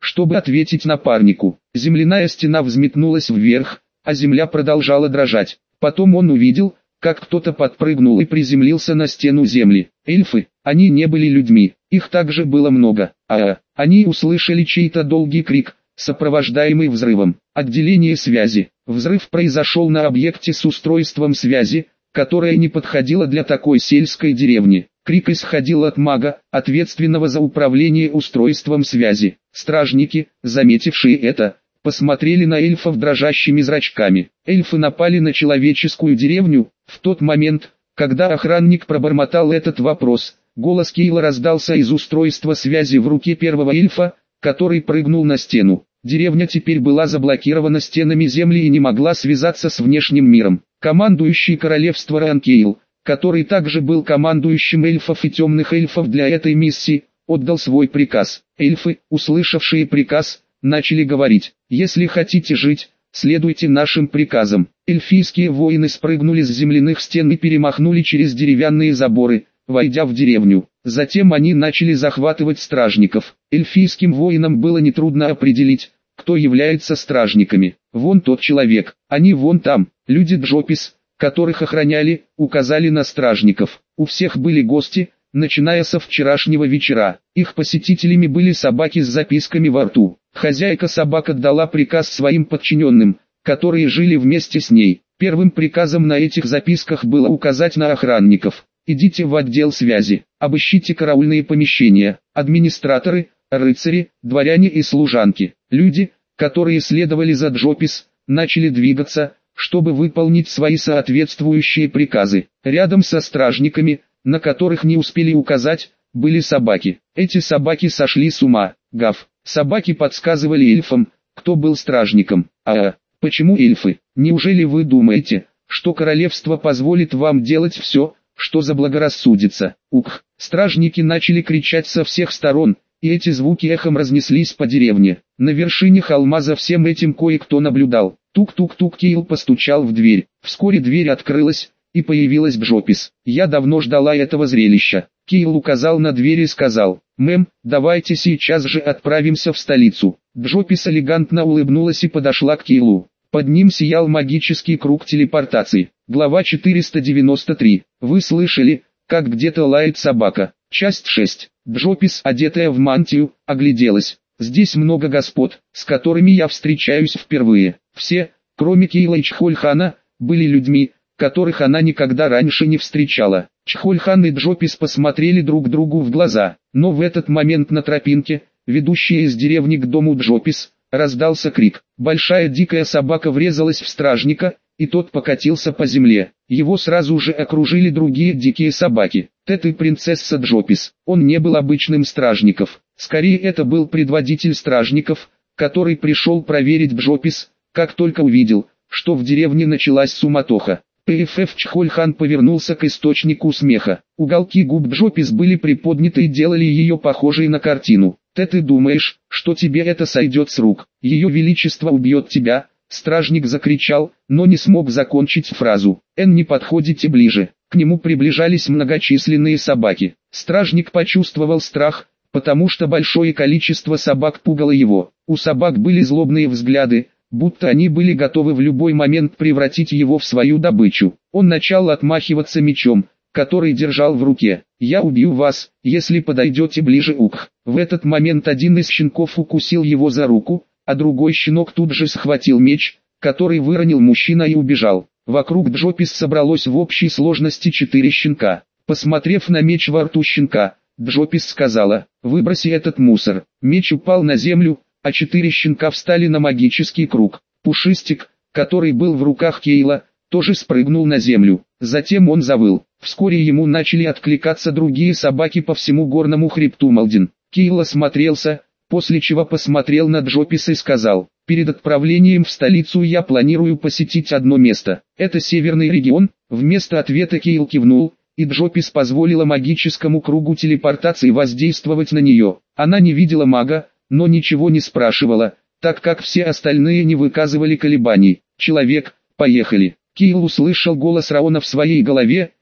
чтобы ответить напарнику. Земляная стена взметнулась вверх, а земля продолжала дрожать. Потом он увидел, как кто-то подпрыгнул и приземлился на стену земли. Эльфы, они не были людьми, их также было много. А, они услышали чей-то долгий крик, сопровождаемый взрывом. Отделение связи. Взрыв произошел на объекте с устройством связи, которое не подходило для такой сельской деревни. Крик исходил от мага, ответственного за управление устройством связи. Стражники, заметившие это, посмотрели на эльфов дрожащими зрачками. Эльфы напали на человеческую деревню. В тот момент, когда охранник пробормотал этот вопрос, голос Кейла раздался из устройства связи в руке первого эльфа, который прыгнул на стену. Деревня теперь была заблокирована стенами земли и не могла связаться с внешним миром. Командующий королевства Райан Кейл, который также был командующим эльфов и темных эльфов для этой миссии, отдал свой приказ. Эльфы, услышавшие приказ, начали говорить: «Если хотите жить, следуйте нашим приказам». Эльфийские воины спрыгнули с земляных стен и перемахнули через деревянные заборы, войдя в деревню. Затем они начали захватывать стражников. Эльфийским воинам было нетрудно определить, кто является стражниками. Вон тот человек, они вон там. Люди Джопис, которых охраняли, указали на стражников. У всех были гости, начиная со вчерашнего вечера. Их посетителями были собаки с записками во рту. Хозяйка собак отдала приказ своим подчиненным, которые жили вместе с ней. Первым приказом на этих записках было указать на охранников. Идите в отдел связи, обыщите караульные помещения, администраторы, рыцари, дворяне и служанки. Люди, которые следовали за Джопис, начали двигаться, чтобы выполнить свои соответствующие приказы. Рядом со стражниками, на которых не успели указать, были собаки. Эти собаки сошли с ума. Гав. Собаки подсказывали эльфам, кто был стражником. А, почему эльфы? Неужели вы думаете, что королевство позволит вам делать все, что заблагорассудится? Ух! Стражники начали кричать со всех сторон, и эти звуки эхом разнеслись по деревне. На вершине холма за всем этим кое-кто наблюдал. Тук-тук-тук. Кейл постучал в дверь. Вскоре дверь открылась, и появилась Джопис. Я давно ждала этого зрелища. Кейл указал на дверь и сказал: «Мэм, давайте сейчас же отправимся в столицу». Джопис элегантно улыбнулась и подошла к Кейлу. Под ним сиял магический круг телепортации. Глава четыреста девяносто три. Вы слышали, как где-то лает собака? Часть шесть. Джопис, одетая в мантию, огляделась. Здесь много господ, с которыми я встречаюсь впервые. Все, кроме Кейла и Чхольхана, были людьми, которых она никогда раньше не встречала. Чхольхан и Джопис посмотрели друг другу в глаза, но в этот момент на тропинке, ведущей из деревни к дому Джопис, раздался крик. Большая дикая собака врезалась в стражника, и тот покатился по земле. Его сразу же окружили другие дикие собаки. Тед и принцесса Джопис. Он не был обычным стражником. Скорее это был предводитель стражников, который пришел проверить Джопис, как только увидел, что в деревне началась суматоха. ПФФ Чхольхан повернулся к источнику смеха. Уголки губ Джопис были приподняты и делали ее похожей на картину. «Ты ты думаешь, что тебе это сойдет с рук? Ее величество убьет тебя!» Стражник закричал, но не смог закончить фразу. «Эн, не подходите ближе!» К нему приближались многочисленные собаки. Стражник почувствовал страх, потому что большое количество собак пугало его. У собак были злобные взгляды, будто они были готовы в любой момент превратить его в свою добычу. Он начал отмахиваться мечом, который держал в руке. «Я убью вас, если подойдете ближе». Ух! В этот момент один из щенков укусил его за руку, а другой щенок тут же схватил меч, который выронил мужчина и убежал. Вокруг Джопис собралось в общей сложности четыре щенка. Посмотрев на меч во рту щенка, Джопис сказала: «Выброси этот мусор». Меч упал на землю, а четыре щенка встали на магический круг. Пушистик, который был в руках Кейла, тоже спрыгнул на землю. Затем он завыл. Вскоре ему начали откликаться другие собаки по всему горному хребту Малдин. Кейл осмотрелся, после чего посмотрел на Джопис и сказал: «Перед отправлением в столицу я планирую посетить одно место. Это северный регион». Вместо ответа Кейл кивнул, и Джопис позволила магическому кругу телепортации воздействовать на нее. Она не видела мага, но ничего не спрашивала, так как все остальные не выказывали колебаний. «Человек, поехали». Кейл услышал голос Раона в своей голове,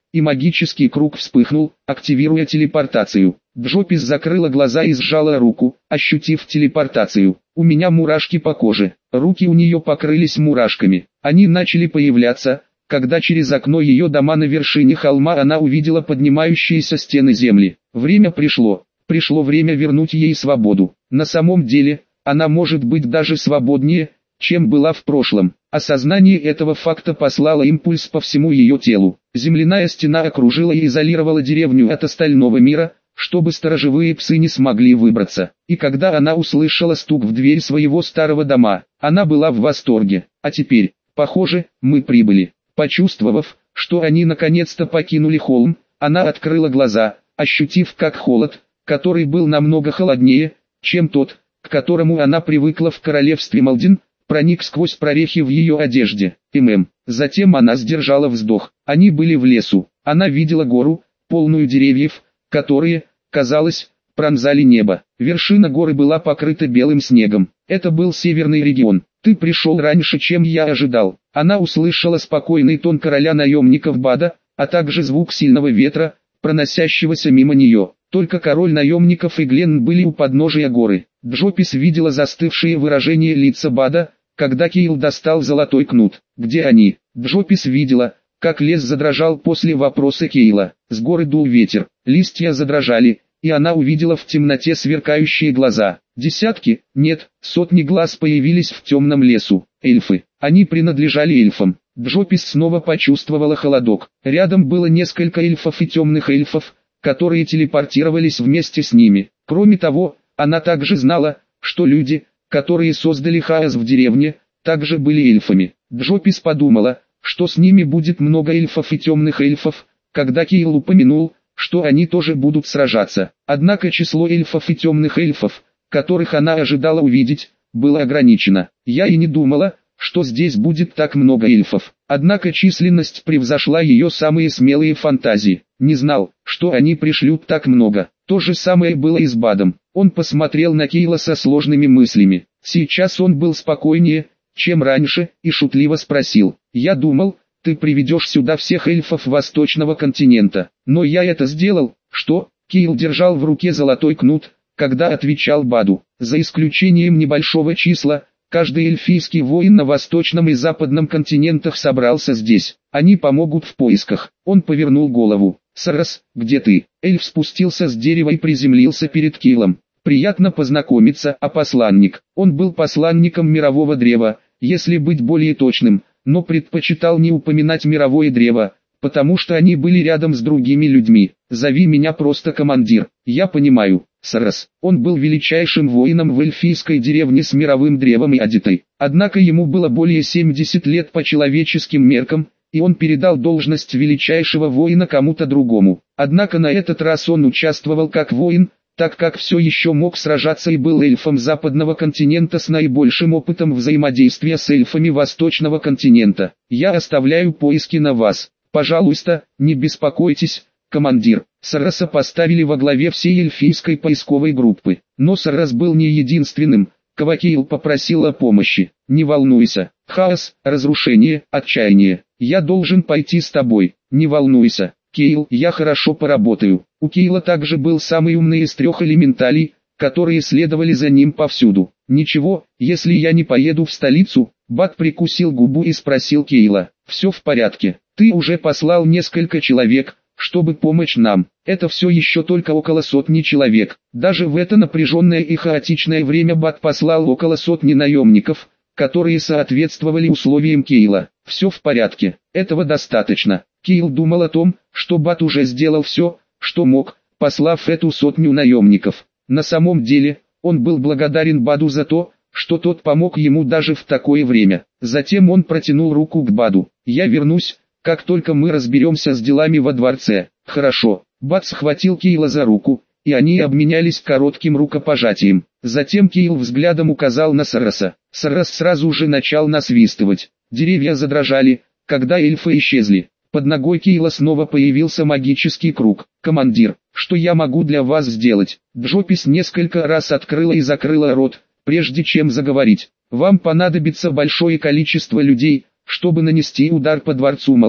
и магический круг вспыхнул, активируя телепортацию. Джопис закрыла глаза и сжала руку, ощутив телепортацию. У меня мурашки по коже, руки у нее покрылись мурашками. Они начали появляться, когда через окно ее дома на вершине холма она увидела поднимающиеся стены земли. Время пришло, пришло время вернуть ей свободу. На самом деле, она может быть даже свободнее, чем была в прошлом. Осознание этого факта послало импульс по всему ее телу. Земляная стена окружила и изолировала деревню от остального мира, чтобы сторожевые псы не смогли выбраться. И когда она услышала стук в дверь своего старого дома, она была в восторге. А теперь, похоже, мы прибыли. Почувствовав, что они наконец-то покинули холм, она открыла глаза, ощутив как холод, который был намного холоднее, чем тот, к которому она привыкла в королевстве Малдин, проник сквозь прорехи в ее одежде. ММ. Затем она сдержала вздох. Они были в лесу. Она видела гору, полную деревьев, которые, казалось, пронзали небо. Вершина горы была покрыта белым снегом. Это был северный регион. «Ты пришел раньше, чем я ожидал». Она услышала спокойный тон короля наемников Бада, а также звук сильного ветра, проносящегося мимо нее. Только король наемников и Гленн были у подножия горы. Джопис видела застывшее выражение лица Бада, когда Кейл достал золотой кнут. «Где они?» Джопис видела, как лес задрожал после вопроса Кейла. С горы дул ветер, листья задрожали, и она увидела в темноте сверкающие глаза. Десятки, нет, сотни глаз появились в темном лесу. Эльфы. Они принадлежали эльфам. Джопис снова почувствовала холодок. Рядом было несколько эльфов и темных эльфов, которые телепортировались вместе с ними. Кроме того, она также знала, что люди, которые создали хаос в деревне, также были эльфами. Джопис подумала, что с ними будет много эльфов и темных эльфов, когда Кейл упомянул, что они тоже будут сражаться. Однако число эльфов и темных эльфов, которых она ожидала увидеть, было ограничено. Я и не думала, что здесь будет так много эльфов. Однако численность превзошла ее самые смелые фантазии. Не знал, что они пришлют так много. То же самое было и с Бадом. Он посмотрел на Кейла со сложными мыслями. Сейчас он был спокойнее, чем раньше, и шутливо спросил: «Я думал, ты приведешь сюда всех эльфов Восточного континента. Но я это сделал». «Что?» Кейл держал в руке золотой кнут, когда отвечал Баду. «За исключением небольшого числа, каждый эльфийский воин на Восточном и Западном континентах собрался здесь. Они помогут в поисках». Он повернул голову. «Сарас, где ты?» Эльф спустился с дерева и приземлился перед Кейлом. «Приятно познакомиться, а посланник». Он был посланником мирового древа, если быть более точным, но предпочитал не упоминать мировое древо, потому что они были рядом с другими людьми. «Зови меня просто командир». «Я понимаю, Сарас». Он был величайшим воином в эльфийской деревне с мировым древом и адитой. Однако ему было более семидесяти лет по человеческим меркам, и он передал должность величайшего воина кому-то другому. Однако на этот раз он участвовал как воин, так как все еще мог сражаться и был эльфом Западного континента с наибольшим опытом взаимодействия с эльфами Восточного континента. «Я оставляю поиски на вас. Пожалуйста, не беспокойтесь, командир». Сараса поставили во главе всей эльфийской поисковой группы. Но Сарас был не единственным, кого Кейл попросил о помощи. «Не волнуйся. Хаос, разрушение, отчаяние. Я должен пойти с тобой. Не волнуйся, Кейл, я хорошо поработаю». У Кейла также был самый умный из трех элементалей, которые следовали за ним повсюду. «Ничего, если я не поеду в столицу?» Бад прикусил губу и спросил Кейла. «Все в порядке. Ты уже послал несколько человек, чтобы помочь нам. Это все еще только около сотни человек». Даже в это напряженное и хаотичное время Бад послал около сотни наемников, которые соответствовали условиям Кейла. «Все в порядке. Этого достаточно». Кейл думал о том, что Бад уже сделал все, что мог, послав эту сотню наемников. На самом деле, он был благодарен Баду за то, что тот помог ему даже в такое время. Затем он протянул руку к Баду. «Я вернусь, как только мы разберемся с делами во дворце». «Хорошо». Бад схватил Кейла за руку, и они обменялись коротким рукопожатием. Затем Кейл взглядом указал на Сараса. Сарас сразу же начал насвистывать. Деревья задрожали, когда эльфы исчезли. Под ногой Кейла снова появился магический круг. «Командир, что я могу для вас сделать?» Джопис несколько раз открыла и закрыла рот, прежде чем заговорить. «Вам понадобится большое количество людей, чтобы нанести удар по дворцу Малдин.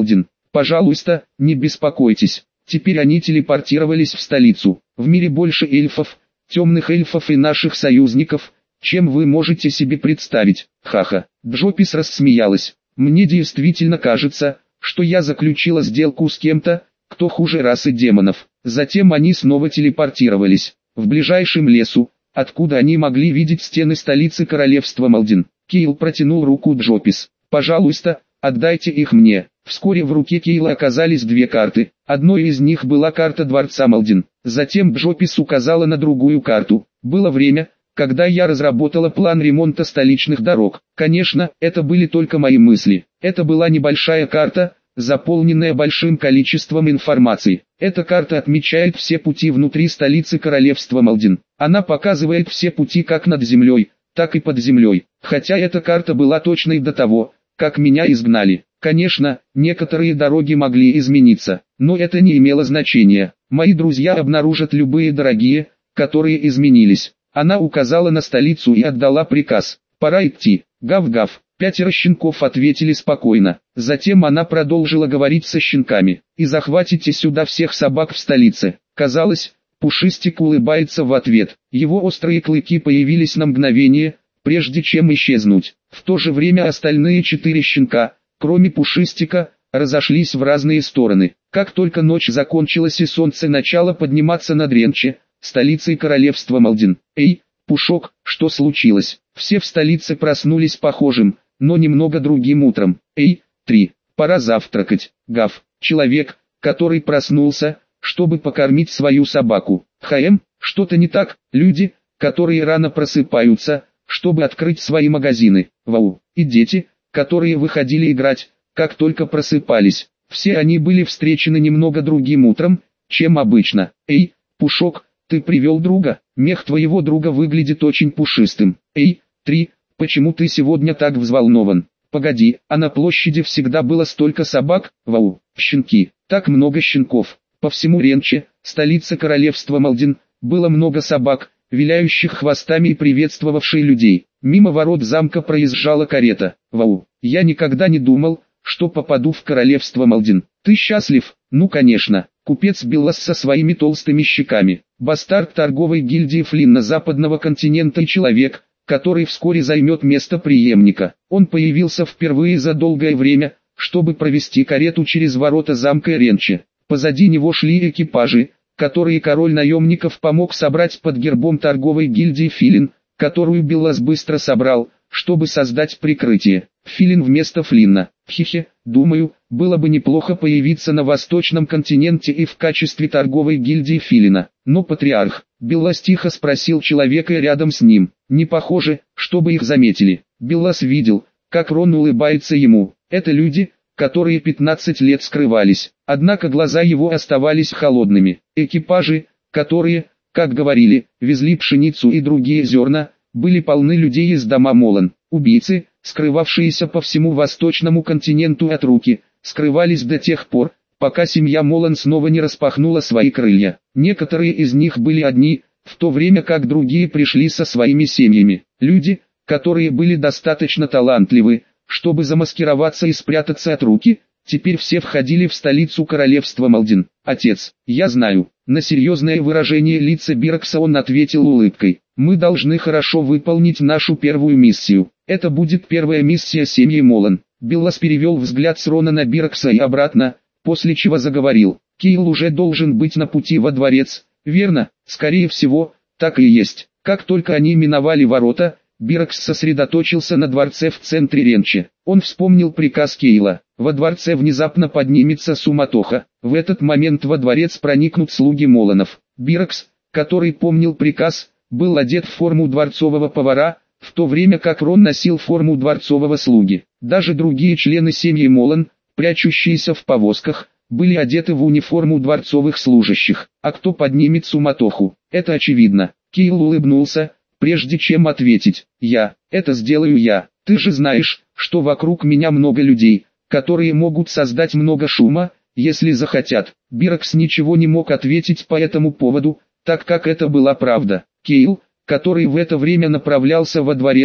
Пожалуйста, не беспокойтесь. Теперь они телепортировались в столицу. В мире больше эльфов, темных эльфов и наших союзников, чем вы можете себе представить. Ха-ха. Джопис рассмеялась. Мне действительно кажется, что я заключила сделку с кем-то, кто хуже расы демонов. Затем они снова телепортировались. В ближайшем лесу, откуда они могли видеть стены столицы королевства Малдин. Кейл протянул руку Джопис. «Пожалуйста, отдайте их мне». Вскоре в руке Кейла оказались две карты. Одной из них была карта дворца Малдин. Затем Джопис указала на другую карту. Было время, когда я разработала план ремонта столичных дорог. Конечно, это были только мои мысли. Это была небольшая карта, заполненная большим количеством информации. Эта карта отмечает все пути внутри столицы королевства Малдин. Она показывает все пути как над землей, так и под землей. Хотя эта карта была точной до того, как меня изгнали. Конечно, некоторые дороги могли измениться, но это не имело значения. Мои друзья обнаружат любые дорогие, которые изменились. Она указала на столицу и отдала приказ. «Пора идти». Гав-гав. Пятеро щенков ответили спокойно. Затем она продолжила говорить со щенками. «И захватите сюда всех собак в столице». Казалось, Пушистик улыбается в ответ. Его острые клыки появились на мгновение, прежде чем исчезнуть. В то же время остальные четыре щенка, кроме Пушистика, разошлись в разные стороны. Как только ночь закончилась и солнце начало подниматься над Ренче, столицей королевства Малдин. «Эй, Пушок, что случилось?» Все в столице проснулись похожим, но немного другим утром. «Эй, три, пора завтракать». Гав, человек, который проснулся, чтобы покормить свою собаку. «Хм, что-то не так?» Люди, которые рано просыпаются, чтобы открыть свои магазины. Вау, и дети, которые выходили играть, как только просыпались. Все они были встречены немного другим утром, чем обычно. «Эй, Пушок, ты привел друга? Мех твоего друга выглядит очень пушистым». «Эй, три, почему ты сегодня так взволнован?» «Погоди, а на площади всегда было столько собак?» «Вау, щенки, так много щенков». По всему Ренче, столице королевства Малдин, было много собак, виляющих хвостами и приветствовавшие людей. Мимо ворот замка проезжала карета. «Вау, я никогда не думал, что попаду в королевство Малдин». «Ты счастлив?» «Ну конечно». Купец Беллас со своими толстыми щеками. Бастард торговой гильдии Флинна западного континента и человек, который вскоре займет место преемника. Он появился впервые за долгое время, чтобы провести карету через ворота замка Ренче. Позади него шли экипажи, которые король наемников помог собрать под гербом торговой гильдии Филин, которую Беллас быстро собрал, чтобы создать прикрытие. Филин вместо Флинна. Хе-хе, думаю, было бы неплохо появиться на восточном континенте и в качестве торговой гильдии Филина. Но патриарх, Беллас тихо спросил человека рядом с ним. Не похоже, чтобы их заметили. Беллас видел, как Рон улыбается ему. Это люди, которые пятнадцать лет скрывались. Однако глаза его оставались холодными. Экипажи, которые, как говорили, везли пшеницу и другие зерна, были полны людей из дома Молан. Убийцы, скрывавшиеся по всему восточному континенту от руки, скрывались до тех пор, пока семья Молан снова не распахнула свои крылья. Некоторые из них были одни, в то время как другие пришли со своими семьями. Люди, которые были достаточно талантливы, чтобы замаскироваться и спрятаться от руки, теперь все входили в столицу королевства Малдин. «Отец, я знаю». На серьезное выражение лица Бирокса он ответил улыбкой. «Мы должны хорошо выполнить нашу первую миссию. Это будет первая миссия семьи Молан». Беллас перевел взгляд с Рона на Бирокса и обратно, после чего заговорил. «Кейл уже должен быть на пути во дворец, верно?» «Скорее всего, так и есть». Как только они миновали ворота, Бирокс сосредоточился на дворце в центре Ренче. Он вспомнил приказ Кейла. Во дворце внезапно поднимется суматоха. В этот момент во дворец проникнут слуги Моланов. Бирокс, который помнил приказ, был одет в форму дворцового повара, в то время как Рон носил форму дворцового слуги. Даже другие члены семьи Молан, прячущиеся в повозках, были одеты в униформу дворцовых служащих. А кто поднимет суматоху? Это очевидно. Кейл улыбнулся, прежде чем ответить. «Я, это сделаю я. Ты же знаешь, что вокруг меня много людей, которые могут создать много шума, если захотят». Бирокс ничего не мог ответить по этому поводу, так как это была правда. Кейл, который в это время направлялся во дворец,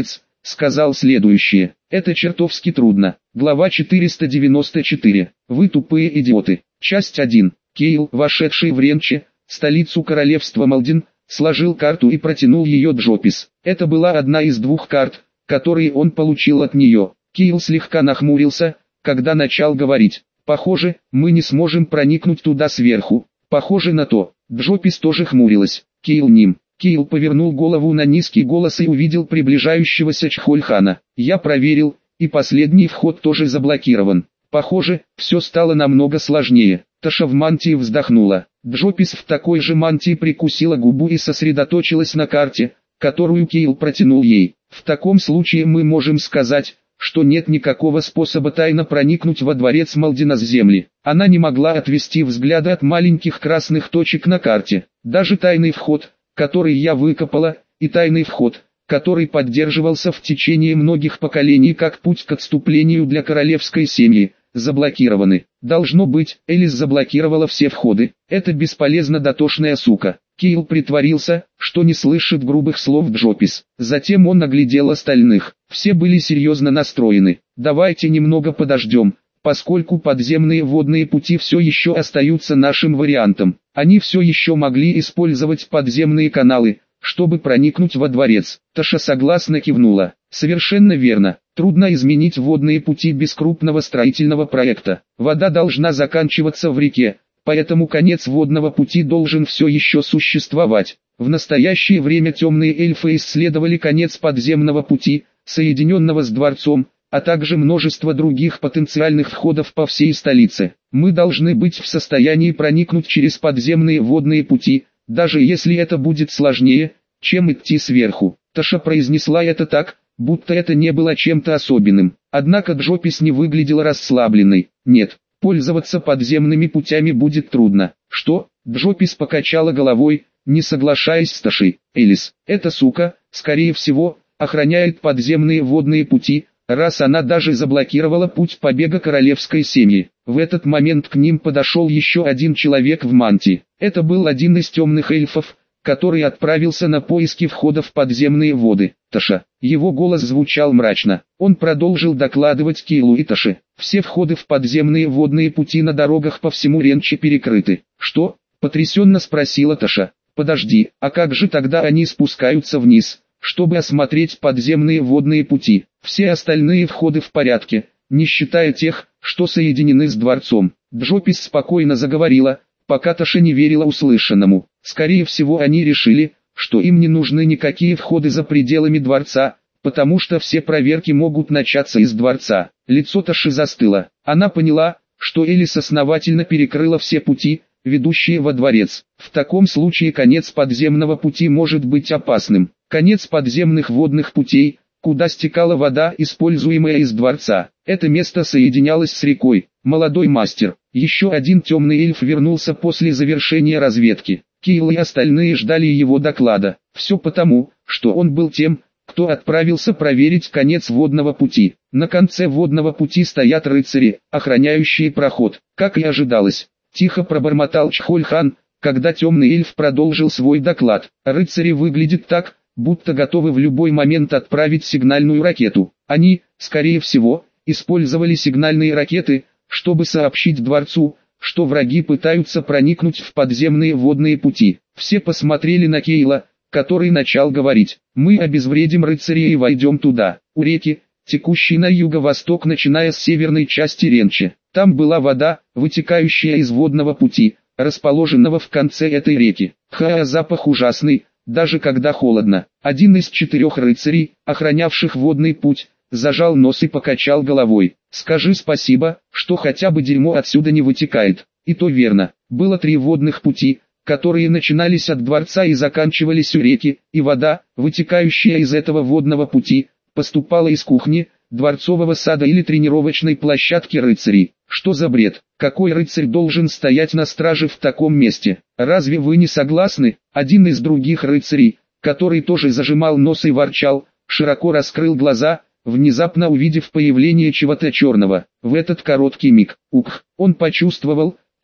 сказал следующее. Это чертовски трудно. Глава четыреста девяносто четыре. Вы тупые идиоты. Часть один. Кейл, вошедший в Ренче, столицу королевства Малдин, сложил карту и протянул ее Джопис. Это была одна из двух карт, которые он получил от нее. Кейл слегка нахмурился, когда начал говорить. Похоже, мы не сможем проникнуть туда сверху. Похоже на то. Джопис тоже хмурилась. Кейл ним. Кейл повернул голову на низкий голос и увидел приближающегося Чхольхана. Я проверил, и последний вход тоже заблокирован. Похоже, все стало намного сложнее. Таша в мантии вздохнула. Джопис в такой же мантии прикусила губу и сосредоточилась на карте, которую Кейл протянул ей. В таком случае мы можем сказать, что нет никакого способа тайно проникнуть во дворец Малдина с земли. Она не могла отвести взгляда от маленьких красных точек на карте. Даже тайный вход, который я выкопала, и тайный вход, который поддерживался в течение многих поколений как путь к отступлению для королевской семьи, заблокированы. Должно быть, Элис заблокировала все входы. Это бесполезно, дотошная сука. Кейл притворился, что не слышит грубых слов Джопис. Затем он оглядел остальных. Все были серьезно настроены. Давайте немного подождем, поскольку подземные водные пути все еще остаются нашим вариантом. Они все еще могли использовать подземные каналы, чтобы проникнуть во дворец. Таша согласно кивнула. Совершенно верно. Трудно изменить водные пути без крупного строительного проекта. Вода должна заканчиваться в реке, поэтому конец водного пути должен все еще существовать. В настоящее время темные эльфы исследовали конец подземного пути, соединенного с дворцом, а также множество других потенциальных входов по всей столице. Мы должны быть в состоянии проникнуть через подземные водные пути, даже если это будет сложнее, чем идти сверху. Таша произнесла это так, будто это не было чем-то особенным. Однако Джопис не выглядела расслабленной. Нет, пользоваться подземными путями будет трудно. Что? Джопис покачала головой, не соглашаясь с Ташей. Элис, эта сука, скорее всего, охраняет подземные водные пути, раз она даже заблокировала путь побега королевской семьи. В этот момент к ним подошел еще один человек в мантии. Это был один из темных эльфов, который отправился на поиски входа в подземные воды. Таша. Его голос звучал мрачно. Он продолжил докладывать Кейлу и Таше. Все входы в подземные водные пути на дорогах по всему Ренче перекрыты. Что? Потрясенно спросила Таша. Подожди, а как же тогда они спускаются вниз, чтобы осмотреть подземные водные пути? Все остальные входы в порядке, не считая тех, что соединены с дворцом. Джопис спокойно заговорила, пока Таша не верила услышанному. Скорее всего, они решили, что им не нужны никакие входы за пределами дворца, потому что все проверки могут начаться из дворца. Лицо Таши застыло. Она поняла, что Элис основательно перекрыла все пути, ведущие во дворец. В таком случае конец подземного пути может быть опасным. Конец подземных водных путей, куда стекала вода, используемая из дворца. Это место соединялось с рекой. Молодой мастер, еще один темный эльф вернулся после завершения разведки. Кейл и остальные ждали его доклада. Все потому, что он был тем, кто отправился проверить конец водного пути. На конце водного пути стоят рыцари, охраняющие проход. Как и ожидалось, тихо пробормотал Чхольхан, когда темный эльф продолжил свой доклад. Рыцари выглядят так, будто готовы в любой момент отправить сигнальную ракету. Они, скорее всего, использовали сигнальные ракеты, чтобы сообщить дворцу, что враги пытаются проникнуть в подземные водные пути. Все посмотрели на Кейла, который начал говорить. Мы обезвредим рыцарей и войдем туда, у реки, текущей на юго-восток, начиная с северной части Ренчи. Там была вода, вытекающая из водного пути, расположенного в конце этой реки. Ха, запах ужасный, даже когда холодно. Один из четырех рыцарей, охранявших водный путь, зажал нос и покачал головой. Скажи спасибо, что хотя бы дерьмо отсюда не вытекает. И то верно. Было три водных пути, которые начинались от дворца и заканчивались у реки, и вода, вытекающая из этого водного пути, поступала из кухни, дворцового сада или тренировочной площадки рыцарей. Что за бред? Какой рыцарь должен стоять на страже в таком месте? Разве вы не согласны? Один из других рыцарей, который тоже зажимал нос и ворчал, широко раскрыл глаза, внезапно увидев появление чего-то черного. В этот короткий миг, ух, он почувствовал,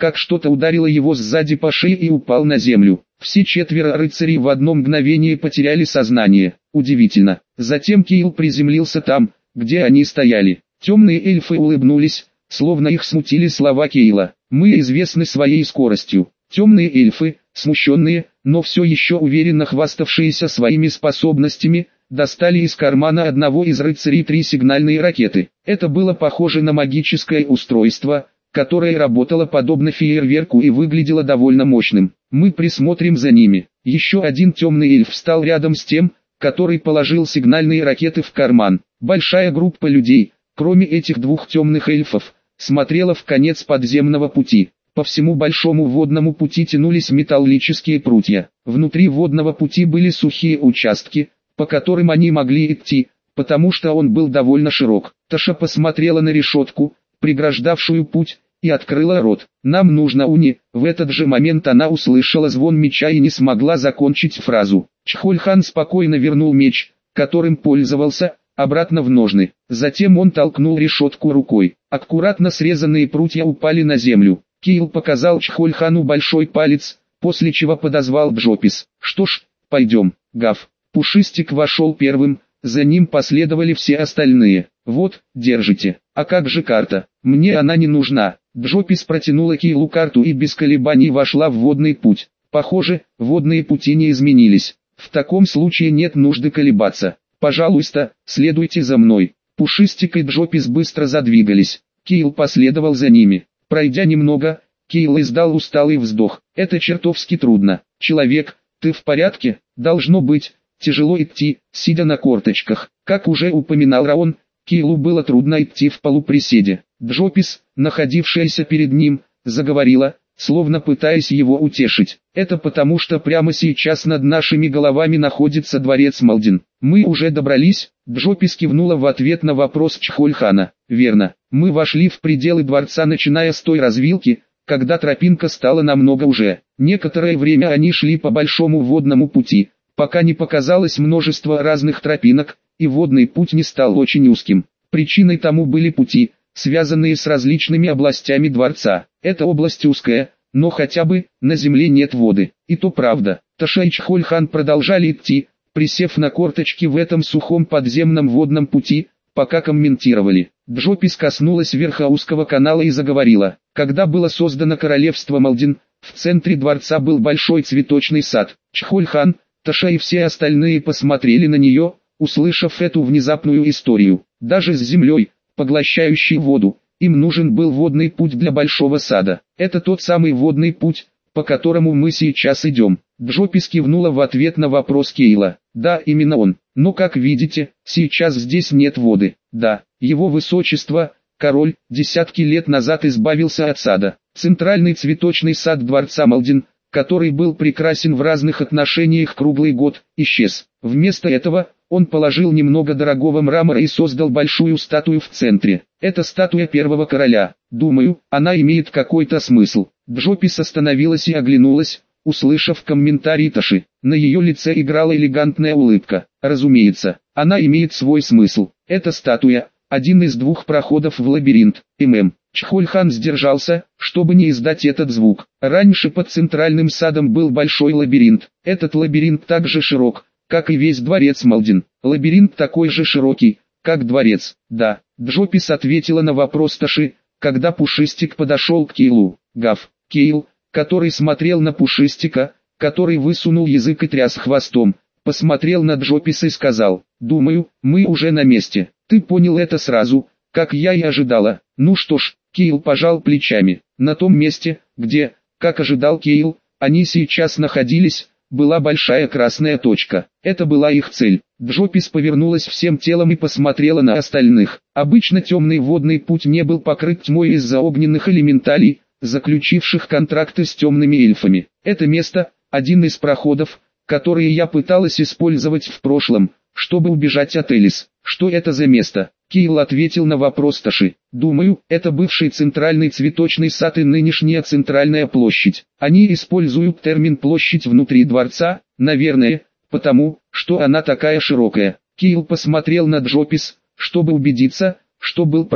как что-то ударило его сзади по шее и упал на землю. Все четверо рыцарей в одно мгновение потеряли сознание. Удивительно. Затем Киил приземлился там, где они стояли. Темные эльфы улыбнулись, словно их смутили слова Киила. «Мы известны своей скоростью». Темные эльфы, смущенные, но все еще уверенно хваставшиеся своими способностями, достали из кармана одного из рыцарей три сигнальные ракеты. Это было похоже на магическое устройство, которое работало подобно фейерверку и выглядело довольно мощным. «Мы присмотрим за ними». Еще один темный эльф встал рядом с тем, который положил сигнальные ракеты в карман. Большая группа людей, кроме этих двух темных эльфов, смотрела в конец подземного пути. По всему большому водному пути тянулись металлические прутья. Внутри водного пути были сухие участки, по которым они могли идти, потому что он был довольно широк. Таша посмотрела на решетку, преграждавшую путь, и открыла рот. «Нам нужно уни». В этот же момент она услышала звон меча и не смогла закончить фразу. Чхольхан спокойно вернул меч, которым пользовался, обратно в ножны. Затем он толкнул решетку рукой. Аккуратно срезанные прутья упали на землю. Киил показал Чхольхану большой палец, после чего подозвал Джопис. «Что ж, пойдем, Гав». Пушистик вошел первым, за ним последовали все остальные. «Вот, держите. А как же карта? Мне она не нужна». Джопис протянула Киилу карту и без колебаний вошла в водный путь. Похоже, водные пути не изменились. В таком случае нет нужды колебаться. «Пожалуйста, следуйте за мной». Пушистик и Джопис быстро задвигались. Киил последовал за ними. Пройдя немного, Киил издал усталый вздох. «Это чертовски трудно. Человек, ты в порядке?» «Должно быть. Тяжело идти, сидя на корточках». Как уже упоминал Раон, Киилу было трудно идти в полуприседе. Джопис, находившаяся перед ним, заговорила, словно пытаясь его утешить. «Это потому, что прямо сейчас над нашими головами находится дворец Малдин. Мы уже добрались?» Джопис кивнула в ответ на вопрос Чхольхана. «Верно. Мы вошли в пределы дворца, начиная с той развилки, когда тропинка стала намного уже. Некоторое время они шли по большому водному пути, пока не показалось множество разных тропинок, и водный путь не стал очень узким. Причиной тому были пути, связанные с различными областями дворца. Эта область узкая, но хотя бы на земле нет воды. И то правда». Таша и Чхольхан продолжали идти, присев на корточки в этом сухом подземном водном пути, пока комментировали. Джопис коснулась верха узкого канала и заговорила. «Когда было создано королевство Малдин, в центре дворца был большой цветочный сад». Чхольхан, Таша и все остальные посмотрели на нее, услышав эту внезапную историю. Даже с землей, поглощающей воду, им нужен был водный путь для большого сада. «Это тот самый водный путь, по которому мы сейчас идем». Джопис кивнула в ответ на вопрос Киила. «Да, именно он. Но как видите, сейчас здесь нет воды». «Да, его высочество, король, десятки лет назад избавился от сада. Центральный цветочный сад дворца Малдин, который был прекрасен в разных отношениях круглый год, исчез. Вместо этого, он положил немного дорогого мрамора и создал большую статую в центре. Это статуя первого короля. Думаю, она имеет какой-то смысл». Джопис остановилась и оглянулась, услышав комментарий Таши. На ее лице играла элегантная улыбка. «Разумеется, она имеет свой смысл. Эта статуя – один из двух проходов в лабиринт. ММ». Чхольхан сдержался, чтобы не издать этот звук. Раньше под центральным садом был большой лабиринт. Этот лабиринт так же широк, как и весь дворец Малдин. Лабиринт такой же широкий, как дворец. «Да», Джопис ответила на вопрос Таши, когда Пушистик подошел к Киилу. «Гав». Киил, который смотрел на Пушистика, который высунул язык и тряс хвостом, посмотрел на Джопис и сказал: «Думаю, мы уже на месте. Ты понял это сразу, как я и ожидала». «Ну что ж», Киил пожал плечами. На том месте, где, как ожидал Киил, они сейчас находились, была большая красная точка. Это была их цель. Джопис повернулась всем телом и посмотрела на остальных. Обычно темный водный путь не был покрыт тьмой из-за огненных элементалей, заключивших контракты с темными эльфами. Это место – один из проходов, которые я пыталась использовать в прошлом, чтобы убежать от Элис. «Что это за место?» Киил ответил на вопрос Таши. «Думаю, это бывший центральный цветочный сад и нынешняя центральная площадь. Они используют термин «площадь» внутри дворца, наверное, потому, что она такая широкая». Киил посмотрел на Джопис, чтобы убедиться, что был прав.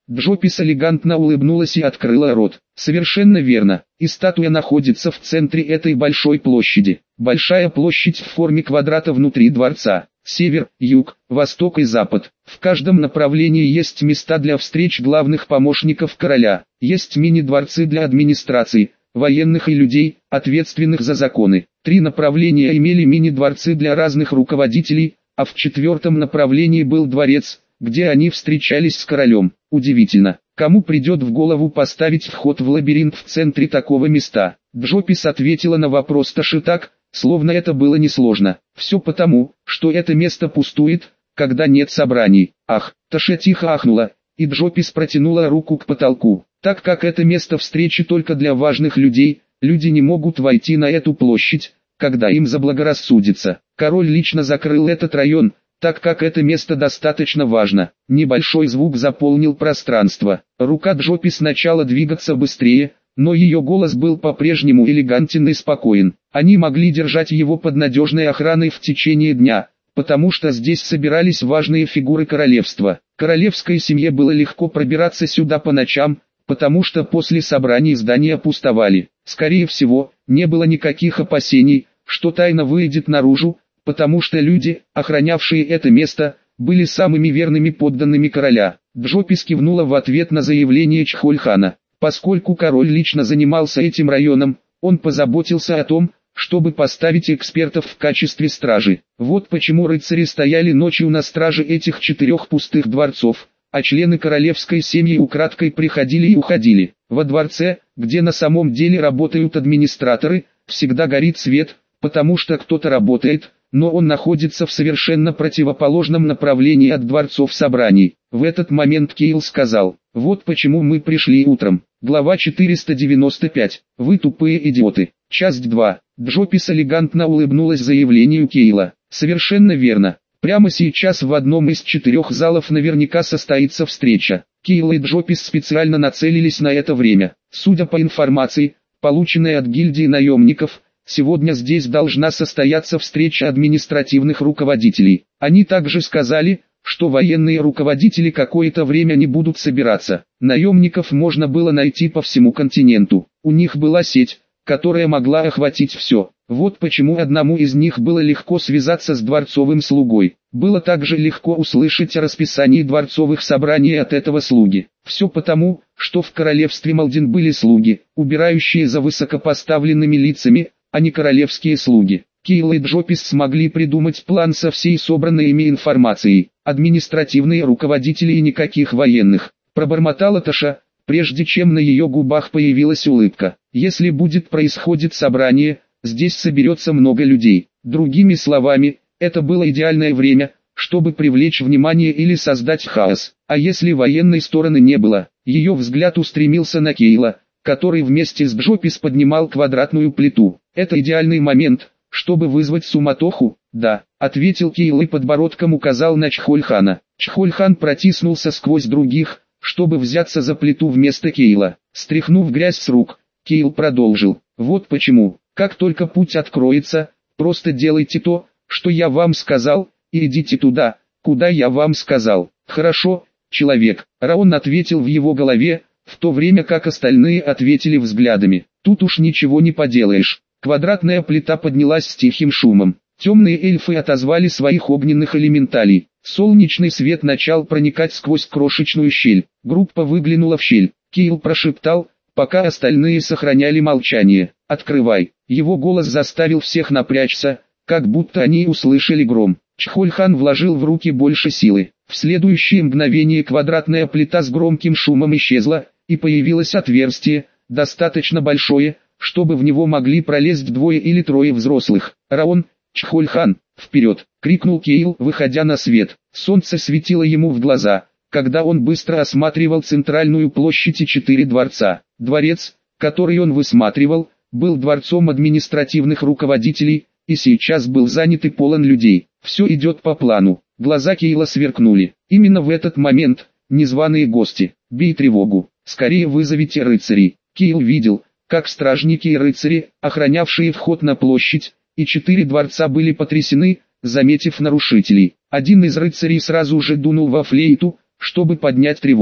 Джопис элегантно улыбнулась и открыла рот. Совершенно верно. И статуя находится в центре этой большой площади. Большая площадь в форме квадрата внутри дворца. Север, юг, восток и запад. В каждом направлении есть места для встреч главных помощников короля. Есть мини-дворцы для администрации, военных и людей, ответственных за законы. Три направления имели мини-дворцы для разных руководителей, а в четвертом направлении был дворец, где они встречались с королем. Удивительно, кому придет в голову поставить вход в лабиринт в центре такого места? Джопис ответила на вопрос Таши так, словно это было несложно. Все потому, что это место пустует, когда нет собраний. Ах, Таша тихо ахнула, и Джопис протянула руку к потолку. Так как это место встречи только для важных людей, люди не могут войти на эту площадь, когда им заблагорассудится. Король лично закрыл этот район, так как это место достаточно важно. Небольшой звук заполнил пространство. Рука Джопис начала двигаться быстрее, но ее голос был по-прежнему элегантен и спокоен. Они могли держать его под надежной охраной в течение дня, потому что здесь собирались важные фигуры королевства. Королевской семье было легко пробираться сюда по ночам, потому что после собраний здания пустовали. Скорее всего, не было никаких опасений, что тайна выйдет наружу, потому что люди, охранявшие это место, были самыми верными подданными короля. Джопис кивнула в ответ на заявление Чхольхана. Поскольку король лично занимался этим районом, он позаботился о том, чтобы поставить экспертов в качестве стражи. Вот почему рыцари стояли ночью на страже этих четырех пустых дворцов, а члены королевской семьи украдкой приходили и уходили. Во дворце, где на самом деле работают администраторы, всегда горит свет, потому что кто-то работает, но он находится в совершенно противоположном направлении от дворцов собраний. В этот момент Кейл сказал: «Вот почему мы пришли утром». Глава четыреста девяносто пять. Вы тупые идиоты. Часть два. Джопис элегантно улыбнулась заявлению Кейла. Совершенно верно. Прямо сейчас в одном из четырех залов наверняка состоится встреча. Кейл и Джопис специально нацелились на это время. Судя по информации, полученной от гильдии наемников, сегодня здесь должна состояться встреча административных руководителей. Они также сказали, что военные руководители какое-то время не будут собираться. Наемников можно было найти по всему континенту. У них была сеть, которая могла охватить все. Вот почему одному из них было легко связаться с дворцовым слугой. Было также легко услышать о расписании дворцовых собраний от этого слуги. Все потому, что в королевстве Малдин были слуги, убирающие за высокопоставленными лицами, а не королевские слуги. Кейл и Джопис смогли придумать план со всей собранной ими информацией. Административные руководители и никаких военных. Пробормотала Таша, прежде чем на ее губах появилась улыбка. Если будет происходить собрание, здесь соберется много людей. Другими словами, это было идеальное время, чтобы привлечь внимание или создать хаос. А если военной стороны не было? Ее взгляд устремился на Кейла, который вместе с Джопис поднимал квадратную плиту. Это идеальный момент, чтобы вызвать суматоху. «Да», — ответил Кейл и подбородком указал на Чхольхана. Чхольхан протиснулся сквозь других, чтобы взяться за плиту вместо Кейла. Стряхнув грязь с рук, Кейл продолжил: «Вот почему, как только путь откроется, просто делайте то, что я вам сказал, и идите туда, куда я вам сказал». «Хорошо, человек», — Раон ответил в его голове, в то время как остальные ответили взглядами. «Тут уж ничего не поделаешь». Квадратная плита поднялась с тихим шумом. Темные эльфы отозвали своих огненных элементалей. Солнечный свет начал проникать сквозь крошечную щель. Группа выглянула в щель. Кейл прошептал, пока остальные сохраняли молчание: «Открывай». Его голос заставил всех напрячься, как будто они услышали гром. Чхольхан вложил в руки больше силы. В следующее мгновение квадратная плита с громким шумом исчезла, и появилось отверстие, достаточно большое, чтобы в него могли пролезть двое или трое взрослых. «Раон, Чхольхан, вперед!» — крикнул Кейл, выходя на свет. Солнце светило ему в глаза, когда он быстро осматривал центральную площадь и четыре дворца. Дворец, который он высматривал, был дворцом административных руководителей, и сейчас был занят и полон людей. Все идет по плану. Глаза Кейла сверкнули. Именно в этот момент: «Незваные гости, бей тревогу, скорее вызовите рыцарей». Кейл видел, как стражники и рыцари, охранявшие вход на площадь, и четыре дворца были потрясены, заметив нарушителей. Один из рыцарей сразу же дунул во флейту, чтобы поднять тревогу.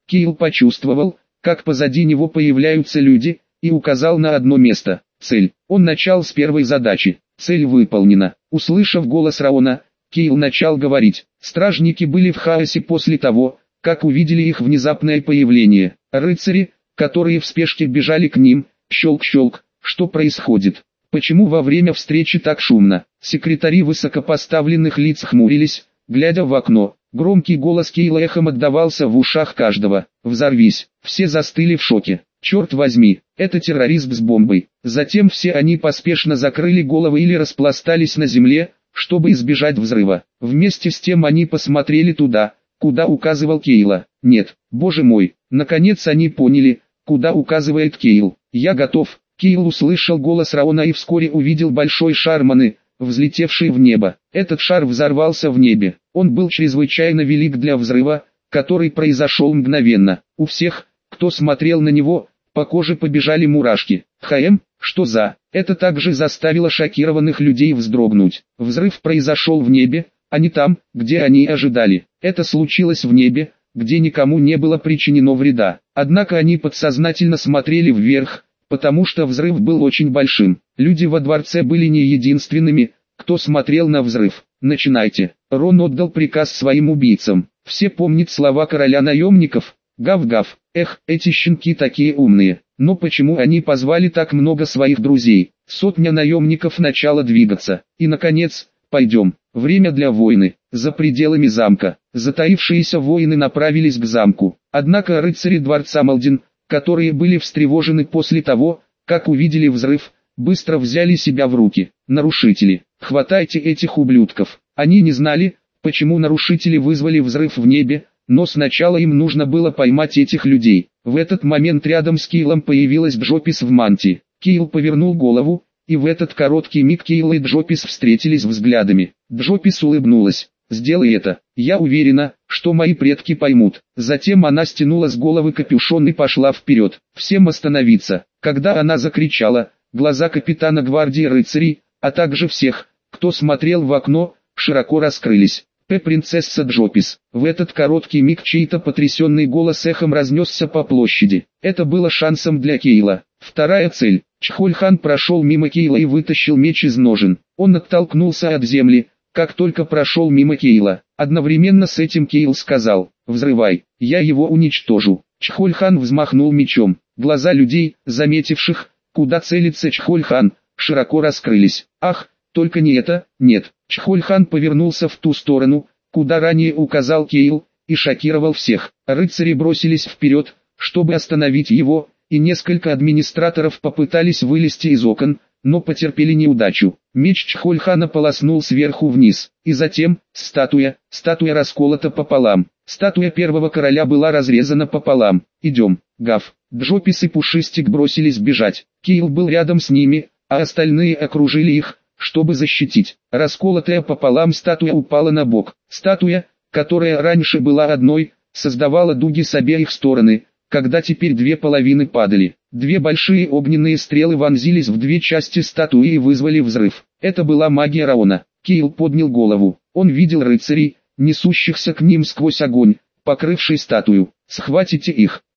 Кейл почувствовал, как позади него появляются люди, и указал на одно место. Цель. Он начал с первой задачи. Цель выполнена. Услышав голос Раона, Кейл начал говорить. Стражники были в хаосе после того, как увидели их внезапное появление. Рыцари, которые в спешке бежали к ним, щелк-щелк. Что происходит? Почему во время встречи так шумно? Секретари высокопоставленных лиц хмурились, глядя в окно. Громкий голос Кейла эхом отдавался в ушах каждого. «Взорвись!» Все застыли в шоке. «Черт возьми, это террорист с бомбой!» Затем все они поспешно закрыли головы или распластались на земле, чтобы избежать взрыва. Вместе с тем они посмотрели туда, куда указывал Кейла. Нет, боже мой, наконец они поняли, куда указывает Кейл. «Я готов!» Кейл услышал голос Раона и вскоре увидел большой шар маны, взлетевший в небо. Этот шар взорвался в небе. Он был чрезвычайно велик для взрыва, который произошел мгновенно. У всех, кто смотрел на него, по коже побежали мурашки. «Хм, что за?» Это также заставило шокированных людей вздрогнуть. Взрыв произошел в небе, а не там, где они ожидали. Это случилось в небе, где никому не было причинено вреда. Однако они подсознательно смотрели вверх, потому что взрыв был очень большим. Люди во дворце были не единственными, кто смотрел на взрыв. «Начинайте!» Рон отдал приказ своим убийцам. Все помнят слова короля наемников. Гав-гав. Эх, эти щенки такие умные. Но почему они позвали так много своих друзей? Сотня наемников начала двигаться. И наконец, пойдем. Время для войны. За пределами замка. Затаившиеся воины направились к замку. Однако рыцари дворца Малдин, которые были встревожены после того, как увидели взрыв, быстро взяли себя в руки. Нарушители. Хватайте этих ублюдков. Они не знали, почему нарушители вызвали взрыв в небе, но сначала им нужно было поймать этих людей. В этот момент рядом с Кейлом появилась Джопис в мантии. Кейл повернул голову, и в этот короткий миг Кейл и Джопис встретились взглядами. Джопис улыбнулась. «Сделай это, я уверена, что мои предки поймут». Затем она стянула с головы капюшон и пошла вперед. Всем остановиться. Когда она закричала, глаза капитана гвардии рыцарей, а также всех, кто смотрел в окно, широко раскрылись. «П. принцесса Джопис». В этот короткий миг чей-то потрясенный голос эхом разнесся по площади. Это было шансом для Кейла. Вторая цель. Чхольхан прошел мимо Кейла и вытащил меч из ножен. Он оттолкнулся от земли, как только прошел мимо Кейла. Одновременно с этим Кейл сказал: «Взрывай, я его уничтожу». Чхольхан взмахнул мечом. Глаза людей, заметивших, куда целится Чхольхан, широко раскрылись. «Ах, только не это, нет». Чхольхан повернулся в ту сторону, куда ранее указал Кейл, и шокировал всех. Рыцари бросились вперед, чтобы остановить его, и несколько администраторов попытались вылезти из окон, но потерпели неудачу. Меч Чхольхана полоснул сверху вниз, и затем, статуя, статуя расколота пополам. Статуя первого короля была разрезана пополам. «Идем, Гав». Джопис и Пушистик бросились бежать. Кейл был рядом с ними, а остальные окружили их, чтобы защитить. Расколотая пополам статуя упала на бок. Статуя, которая раньше была одной, создавала дуги с обеих сторон, когда теперь две половины падали. Две большие огненные стрелы вонзились в две части статуи и вызвали взрыв. Это была магия Раона. Кейл поднял голову. Он видел рыцарей, несущихся к ним сквозь огонь, покрывший статую. «Схватите их!»